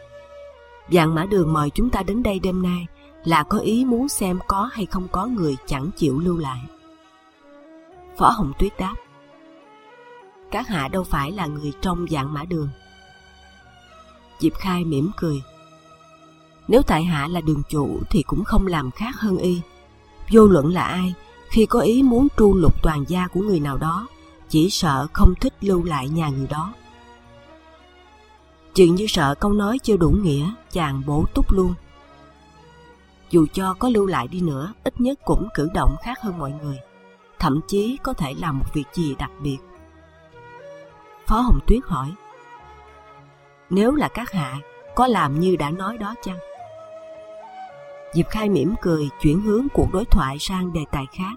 Vạn Mã Đường mời chúng ta đến đây đêm nay là có ý muốn xem có hay không có người chẳng chịu lưu lại. Phó Hồng Tuyết đáp. Các hạ đâu phải là người trong Vạn Mã Đường. Diệp Khai mỉm cười. Nếu tại hạ là đường chủ thì cũng không làm khác hơn y. Vô luận là ai, khi có ý muốn tru lục toàn gia của người nào đó, chỉ sợ không thích lưu lại nhà người đó. Chuyện như sợ câu nói chưa đủ nghĩa, chàng bổ túc luôn. Dù cho có lưu lại đi nữa, ít nhất cũng cử động khác hơn mọi người, thậm chí có thể làm một việc gì đặc biệt. Phó Hồng Tuyết hỏi. Nếu là các hạ, có làm như đã nói đó chăng? Diệp Khai mỉm cười, chuyển hướng cuộc đối thoại sang đề tài khác.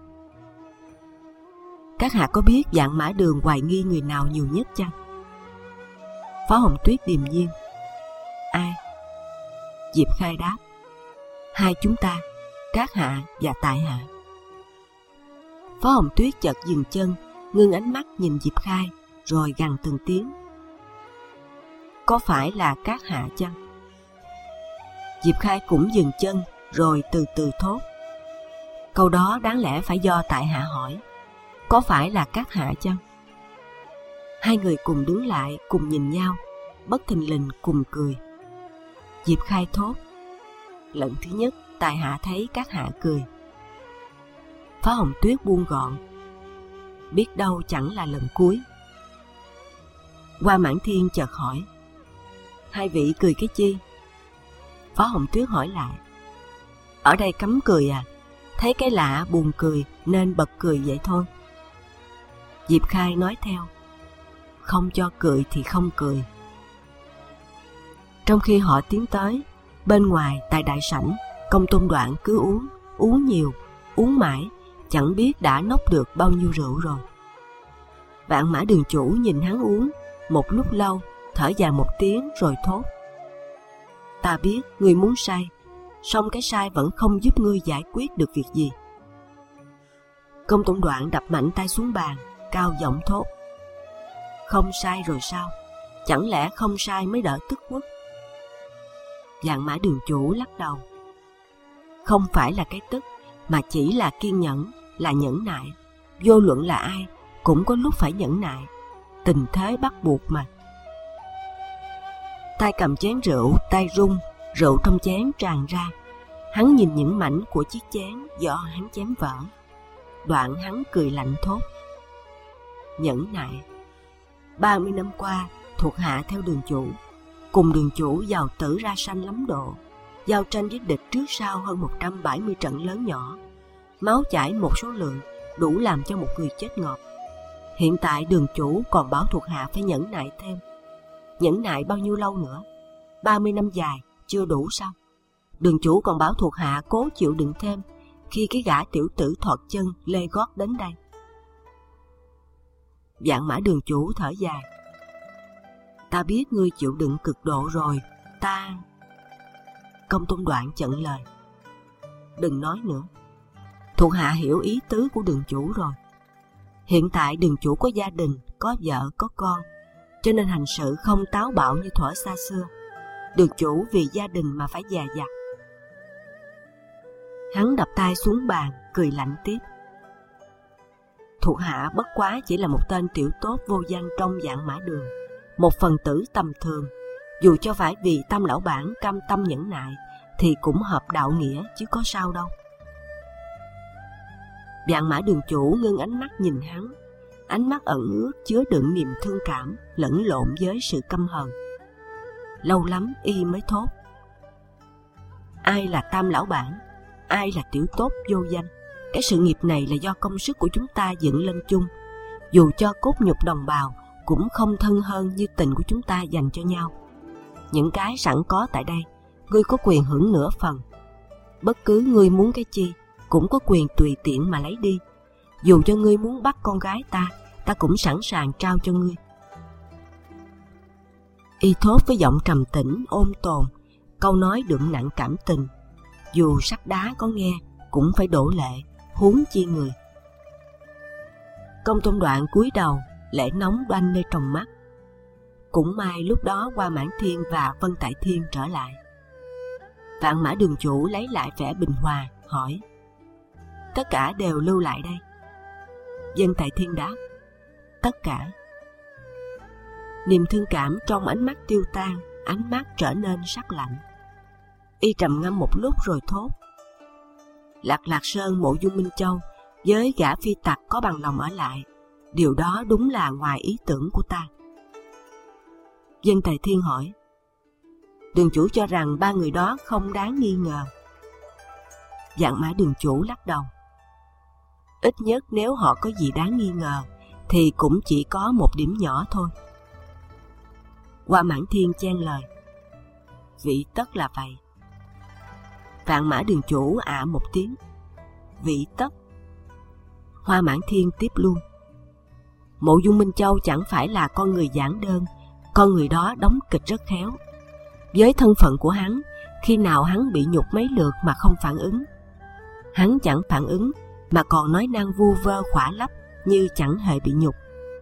Các hạ có biết Vạn Mã Đường hoài nghi người nào nhiều nhất chăng? Phó Hồng Tuyết điềm nhiên. Ai? Diệp Khai đáp. Hai chúng ta, các hạ và tại hạ. Phó Hồng Tuyết chợt dừng chân, ngưng ánh mắt nhìn Diệp Khai, rồi gằn từng tiếng. Có phải là các hạ chăng? Diệp Khai cũng dừng chân, rồi từ từ thốt. Câu đó đáng lẽ phải do tại hạ hỏi. Có phải là các hạ chăng? Hai người cùng đứng lại, cùng nhìn nhau, bất thình lình cùng cười. Diệp Khai thốt. Lần thứ nhất, tại hạ thấy các hạ cười. Phó Hồng Tuyết buông gọn. Biết đâu chẳng là lần cuối. Hoa Mãn Thiên chợt hỏi. Hai vị cười cái chi? Phó Hồng Tuyết hỏi lại. Ở đây cấm cười à? Thấy cái lạ buồn cười nên bật cười vậy thôi. Diệp Khai nói theo. Không cho cười thì không cười. Trong khi họ tiến tới, bên ngoài tại đại sảnh, Công Tôn Đoạn cứ uống, uống nhiều, uống mãi, chẳng biết đã nốc được bao nhiêu rượu rồi. Vạn Mã Đường chủ nhìn hắn uống, một lúc lâu, thở dài một tiếng rồi thốt. Ta biết ngươi muốn say, song cái sai vẫn không giúp ngươi giải quyết được việc gì. Công Tôn Đoạn đập mạnh tay xuống bàn, cao giọng thốt. Không sai rồi sao? chẳng lẽ không sai mới đỡ tức quốc? Vạn Mã Đường Chủ lắc đầu. Không phải là cái tức, mà chỉ là kiên nhẫn, là nhẫn nại. Vô luận là ai, cũng có lúc phải nhẫn nại. Tình thế bắt buộc mà. Tay cầm chén rượu, tay rung, rượu trong chén tràn ra. Hắn nhìn những mảnh của chiếc chén do hắn chém vỡ. Đoạn hắn cười lạnh thốt. Nhẫn nại. Ba mươi năm qua, thuộc hạ theo Đường Chủ, cùng Đường Chủ giàu tử ra sanh lắm độ, giao tranh với địch trước sau hơn một trăm bảy mươi trận lớn nhỏ, máu chảy một số lượng đủ làm cho một người chết ngọt. Hiện tại Đường Chủ còn bảo thuộc hạ phải nhẫn nại thêm. Nhẫn nại bao nhiêu lâu nữa? Ba mươi năm dài chưa đủ sao? Đường Chủ còn bảo thuộc hạ cố chịu đựng thêm khi cái gã tiểu tử thọt chân lê gót đến đây. Vạn Mã Đường Chủ thở dài. Ta biết ngươi chịu đựng cực độ rồi, ta... Công Tôn Đoạn chặn lời. Đừng nói nữa. Thuộc hạ hiểu ý tứ của Đường Chủ rồi. Hiện tại Đường Chủ có gia đình, có vợ, có con, cho nên hành sự không táo bạo như thuở xa xưa. Đường Chủ vì gia đình mà phải dè dặt. Hắn đập tay xuống bàn, cười lạnh tiếp. Thuộc hạ bất quá chỉ là một tên tiểu tốt vô danh trong Vạn Mã Đường, một phần tử tầm thường. Dù cho phải vì Tam lão bản cam tâm nhẫn nại, thì cũng hợp đạo nghĩa chứ có sao đâu. Vạn Mã Đường Chủ ngưng ánh mắt nhìn hắn, ánh mắt ẩn ướt chứa đựng niềm thương cảm lẫn lộn với sự căm hờn. Lâu lắm y mới thốt. Ai là Tam lão bản, ai là tiểu tốt vô danh? Cái sự nghiệp này là do công sức của chúng ta dựng lên chung. Dù cho cốt nhục đồng bào cũng không thân hơn như tình của chúng ta dành cho nhau. Những cái sẵn có tại đây, ngươi có quyền hưởng nửa phần. Bất cứ ngươi muốn cái chi, cũng có quyền tùy tiện mà lấy đi. Dù cho ngươi muốn bắt con gái ta, ta cũng sẵn sàng trao cho ngươi. Y thốt với giọng trầm tĩnh, ôn tồn, câu nói đượm nặng cảm tình. Dù sắt đá có nghe, cũng phải đổ lệ, huống chi người. Công Tôn Đoạn cúi đầu, lệ nóng đoanh nơi tròng mắt. Cũng may lúc đó Hoa Mãn Thiên và Vân Tại Thiên trở lại. Vạn Mã Đường Chủ lấy lại vẻ bình hòa, hỏi. Tất cả đều lưu lại đây? Vân Tại Thiên đáp. Tất cả. Niềm thương cảm trong ánh mắt tiêu tan, ánh mắt trở nên sắc lạnh. Y trầm ngâm một lúc rồi thốt. Lạc Lạc Sơn Mộ Dung Minh Châu với gã phi tặc có bằng lòng ở lại, điều đó đúng là ngoài ý tưởng của ta. Vân Tại Thiên hỏi. Đường Chủ cho rằng ba người đó không đáng nghi ngờ. Vạn Mã Đường Chủ lắc đầu. Ít nhất nếu họ có gì đáng nghi ngờ, thì cũng chỉ có một điểm nhỏ thôi. Hoa Mãn Thiên chen lời. Vị tất là vậy. Vạn Mã Đường Chủ ạ à một tiếng. Vị tất. Hoa Mãn Thiên tiếp luôn. Mộ Dung Minh Châu chẳng phải là con người giản đơn, con người đó đóng kịch rất khéo. Với thân phận của hắn, khi nào hắn bị nhục mấy lượt mà không phản ứng? Hắn chẳng phản ứng mà còn nói năng vu vơ khỏa lấp như chẳng hề bị nhục.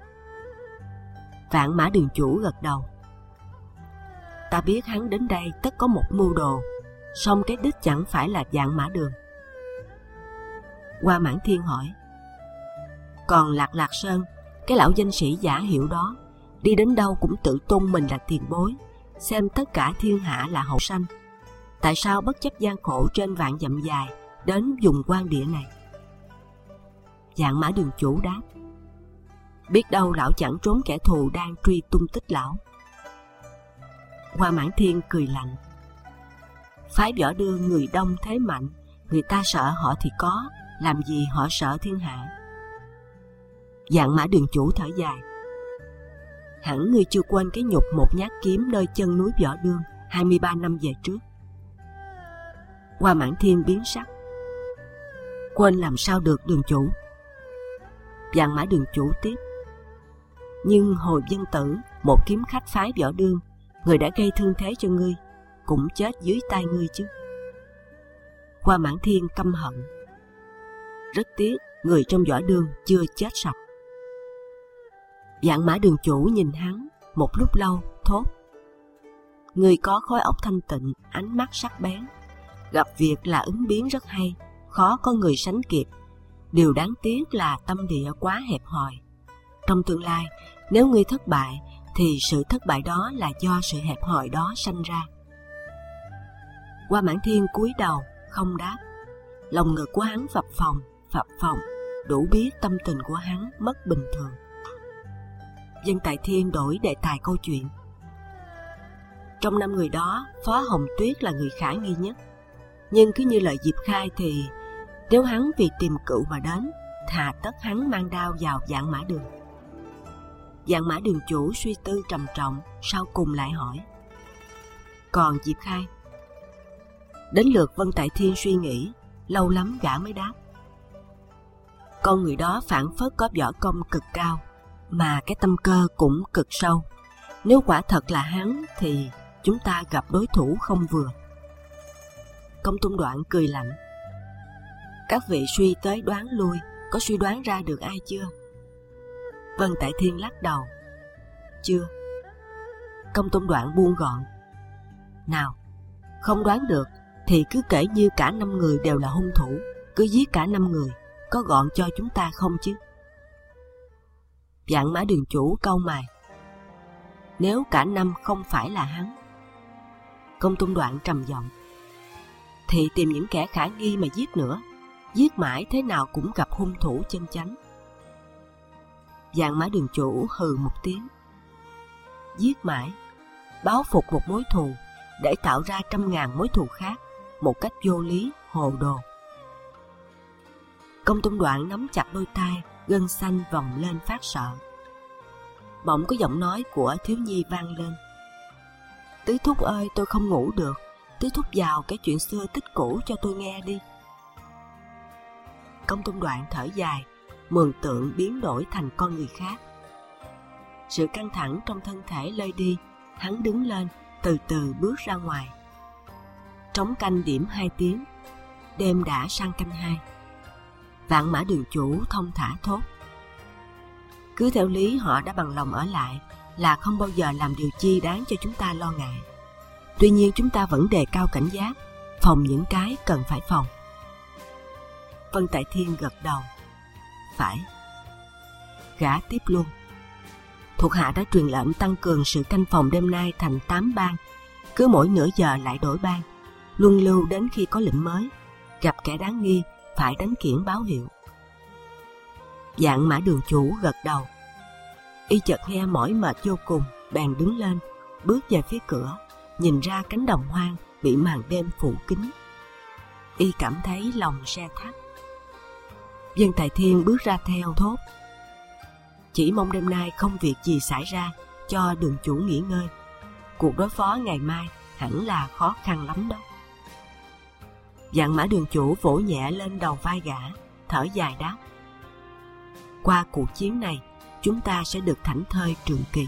Vạn Mã Đường Chủ gật đầu. Ta biết hắn đến đây tất có một mưu đồ, song cái đích chẳng phải là Vạn Mã Đường. Hoa Mãn Thiên hỏi. Còn Lạc Lạc Sơn, cái lão danh sĩ giả hiệu đó, đi đến đâu cũng tự tôn mình là tiền bối, xem tất cả thiên hạ là hậu sanh. Tại sao bất chấp gian khổ trên vạn dặm dài đến vùng quan địa này? Vạn Mã Đường Chủ đáp. Biết đâu lão chẳng trốn kẻ thù đang truy tung tích lão. Hoa Mãn Thiên cười lạnh. Phái Võ Đương người đông thế mạnh, người ta sợ họ thì có, làm gì họ sợ thiên hạ. Vạn Mã Đường Chủ thở dài. Hẳn ngươi chưa quên cái nhục một nhát kiếm nơi chân núi Võ Đương hai mươi ba năm về trước. Hoa Mãn Thiên biến sắc. Quên làm sao được Đường Chủ. Vạn Mã Đường Chủ tiếp. Nhưng hồi Vân Tử, một kiếm khách phái Võ Đương, người đã gây thương thế cho ngươi, cũng chết dưới tay ngươi chứ. Hoa Mãn Thiên căm hận. Rất tiếc người trong Võ Đương chưa chết sạch. Vạn Mã Đường Chủ nhìn hắn một lúc lâu thốt: Người có khối óc thanh tịnh, ánh mắt sắc bén, gặp việc là ứng biến rất hay, khó có người sánh kịp. Điều đáng tiếc là tâm địa quá hẹp hòi. Trong tương lai, nếu ngươi thất bại, thì sự thất bại đó là do sự hẹp hòi đó sanh ra. Hoa Mãn Thiên cúi đầu, không đáp. Lòng ngực của hắn phập phồng, phập phồng, đủ biết tâm tình của hắn mất bình thường. Dân Tại Thiên đổi đề tài câu chuyện. Trong năm người đó, Phó Hồng Tuyết là người khả nghi nhất. Nhưng cứ như lời Diệp Khai thì nếu hắn vì tìm cựu mà đến, thà tất hắn mang đao vào Vạn Mã Đường. Vạn Mã Đường chủ suy tư trầm trọng, sau cùng lại hỏi: Còn Diệp Khai? Đến lượt Vân Tại Thiên suy nghĩ, lâu lắm gã mới đáp: Con người đó phảng phất có võ công cực cao, mà cái tâm cơ cũng cực sâu. Nếu quả thật là hắn thì chúng ta gặp đối thủ không vừa. Công Tôn Đoạn cười lạnh: Các vị suy tới đoán lui, có suy đoán ra được ai chưa? Vân Tại Thiên lắc đầu: Chưa. Công Tôn Đoạn buông gọn: Nào, không đoán được thì cứ kể như cả năm người đều là hung thủ, cứ giết cả năm người, có gọn cho chúng ta không chứ? Vạn Mã Đường chủ cau mày: Nếu cả năm không phải là hắn. Công Tôn Đoạn trầm giọng: Thì tìm những kẻ khả nghi mà giết nữa, giết mãi thế nào cũng gặp hung thủ chân chánh. Vạn Mã Đường chủ hừ một tiếng: Giết mãi, báo phục một mối thù để tạo ra trăm ngàn mối thù khác, một cách vô lý, hồ đồ. Công Tôn Đoạn nắm chặt đôi tay, gân xanh vòng lên phát sợ. Bỗng có giọng nói của thiếu nhi vang lên: Tứ thúc ơi, tôi không ngủ được, tứ thúc vào cái chuyện xưa tích cũ cho tôi nghe đi. Công Tôn Đoạn thở dài, mường tượng biến đổi thành con người khác. Sự căng thẳng trong thân thể lơi đi, hắn đứng lên, từ từ bước ra ngoài. Trống canh điểm hai tiếng, đêm đã sang canh hai. Vạn Mã Đường chủ thông thả thốt: Cứ theo lý họ đã bằng lòng ở lại, là không bao giờ làm điều chi đáng cho chúng ta lo ngại. Tuy nhiên chúng ta vẫn đề cao cảnh giác, phòng những cái cần phải phòng. Vân Tại Thiên gật đầu: Phải. Gã tiếp luôn: Thuộc hạ đã truyền lệnh tăng cường sự canh phòng đêm nay thành tám ban, cứ mỗi nửa giờ lại đổi ban, luân lưu đến khi có lệnh mới, gặp kẻ đáng nghi phải đánh kiển báo hiệu. Vạn Mã Đường chủ gật đầu. Y chợt nghe mỏi mệt vô cùng, bèn đứng lên, bước về phía cửa, nhìn ra cánh đồng hoang bị màn đêm phủ kín. Y cảm thấy lòng se thắt. Dân Tại Thiên bước ra theo thốt: Chỉ mong đêm nay không việc gì xảy ra, cho đường chủ nghỉ ngơi. Cuộc đối phó ngày mai hẳn là khó khăn lắm đó. Vạn Mã Đường chủ vỗ nhẹ lên đầu vai gã, thở dài đáp: Qua cuộc chiến này, chúng ta sẽ được thảnh thơi trường kỳ.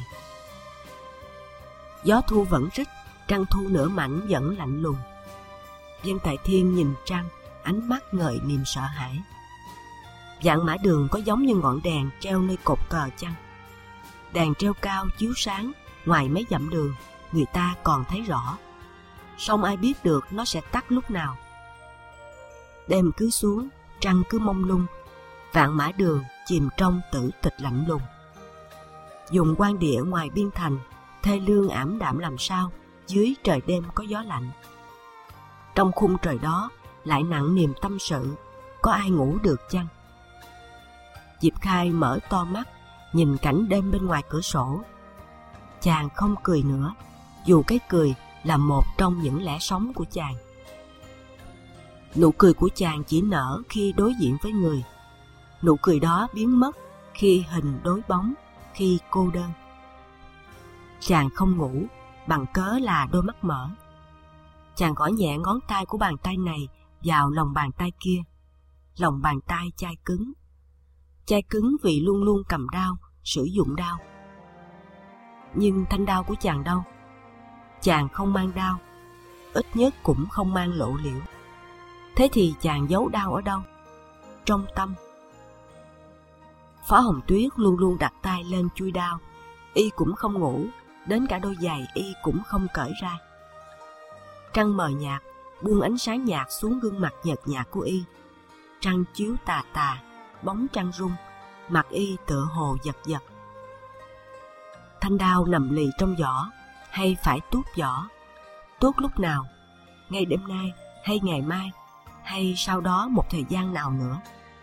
Gió thu vẫn rít, trăng thu nửa mảnh vẫn lạnh lùng. Dân Tại Thiên nhìn trăng, ánh mắt ngời niềm sợ hãi. Vạn Mã Đường có giống như ngọn đèn treo nơi cột cờ chăng? Đèn treo cao chiếu sáng, ngoài mấy dặm đường, người ta còn thấy rõ. Song ai biết được nó sẽ tắt lúc nào. Đêm cứ xuống, trăng cứ mông lung, Vạn Mã Đường chìm trong tử tịch lạnh lùng. Dùng quan địa ngoài biên thành, thê lương ảm đạm làm sao, dưới trời đêm có gió lạnh. Trong khung trời đó lại nặng niềm tâm sự, có ai ngủ được chăng? Diệp Khai mở to mắt, nhìn cảnh đêm bên ngoài cửa sổ. Chàng không cười nữa, dù cái cười là một trong những lẽ sống của chàng. Nụ cười của chàng chỉ nở khi đối diện với người. Nụ cười đó biến mất khi hình đối bóng, khi cô đơn. Chàng không ngủ, bằng cớ là đôi mắt mở. Chàng gõ nhẹ ngón tay của bàn tay này vào lòng bàn tay kia. Lòng bàn tay chai cứng. Chai cứng vì luôn luôn cầm đao, sử dụng đao. Nhưng thanh đao của chàng đâu? Chàng không mang đao, ít nhất cũng không mang lộ liễu. Thế thì chàng giấu đao ở đâu? Trong tâm. Phó Hồng Tuyết luôn luôn đặt tay lên chuôi đao. Y cũng không ngủ, đến cả đôi giày y cũng không cởi ra. Trăng mờ nhạt buông ánh sáng nhạt xuống gương mặt nhợt nhạt của y. Trăng chiếu tà tà, bóng trăng rung, mặt y tựa hồ giật giật. Thanh đao nằm lì trong giỏ, hay phải tuốt giỏ? Tuốt lúc nào? Ngay đêm nay, hay ngày mai, hay sau đó một thời gian nào nữa?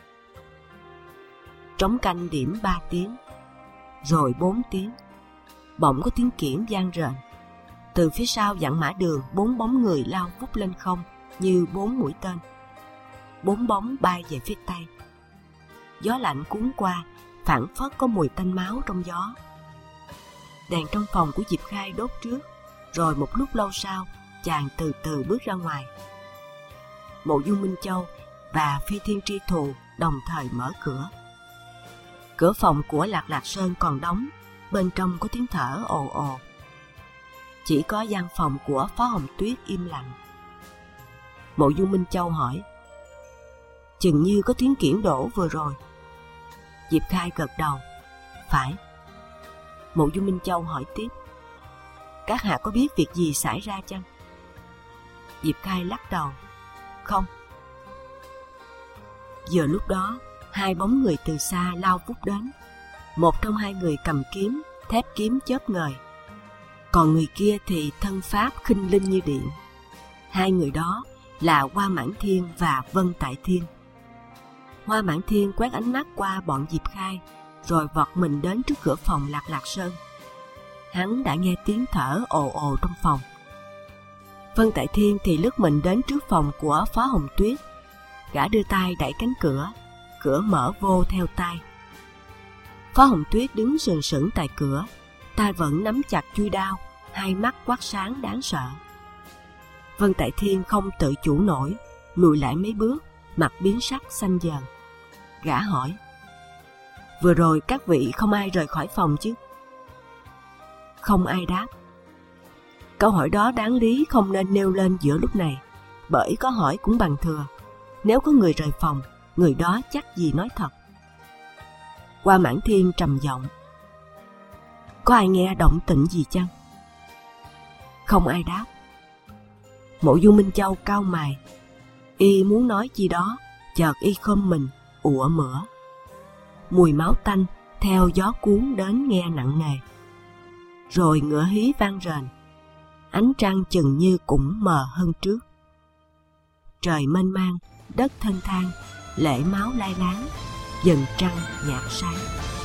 Trống canh điểm ba tiếng, rồi bốn tiếng. Bỗng có tiếng kiển vang rền. Từ phía sau dặn mã đường, bốn bóng người lao vút lên không như bốn mũi tên. Bốn bóng bay về phía tây. Gió lạnh cuốn qua, phảng phất có mùi tanh máu trong gió. Đèn trong phòng của Diệp Khai đốt trước, rồi một lúc lâu sau, chàng từ từ bước ra ngoài. Mộ Dung Minh Châu và Phi Thiên Tri Thù đồng thời mở cửa. Cửa phòng của Lạc Lạc Sơn còn đóng, bên trong có tiếng thở ồ ồ. Chỉ có gian phòng của Phó Hồng Tuyết im lặng. Mộ Dung Minh Châu hỏi: chừng như có tiếng kiển đổ vừa rồi. Diệp Khai gật đầu: phải. Mộ Dung Minh Châu hỏi tiếp: các hạ có biết việc gì xảy ra chăng? Diệp Khai lắc đầu: không. Giờ lúc đó, hai bóng người từ xa lao vút đến. Một trong hai người cầm kiếm, thép kiếm chớp ngời, còn người kia thì thân pháp khinh linh như điện. Hai người đó là Hoa Mãn Thiên và Vân Tại Thiên. Hoa Mãn Thiên quét ánh mắt qua bọn Diệp Khai, rồi vọt mình đến trước cửa phòng Lạc Lạc Sơn. Hắn đã nghe tiếng thở ồ ồ trong phòng. Vân Tại Thiên thì lướt mình đến trước phòng của Phó Hồng Tuyết. Gã đưa tay đẩy cánh cửa, cửa mở vô theo tay. Phó Hồng Tuyết đứng sừng sững tại cửa, tay vẫn nắm chặt chuôi đao, hai mắt quắc sáng đáng sợ. Vân Tại Thiên không tự chủ nổi, lùi lại mấy bước, mặt biến sắc xanh dần. Gã hỏi: vừa rồi các vị không ai rời khỏi phòng chứ? Không ai đáp. Câu hỏi đó đáng lý không nên nêu lên giữa lúc này, bởi có hỏi cũng bằng thừa. Nếu có người rời phòng, người đó chắc gì nói thật. Hoa Mãn Thiên trầm giọng: có ai nghe động tĩnh gì chăng? Không ai đáp. Mộ Dung Minh Châu cau mày, y muốn nói chi đó, chợt y khom mình ủa mửa. Mùi máu tanh theo gió cuốn đến nghe nặng nề. Rồi ngựa hí vang rền. Ánh trăng chừng như cũng mờ hơn trước. Trời mênh mang, đất thênh thang, lệ máu lai láng, dần trăng nhạt sáng.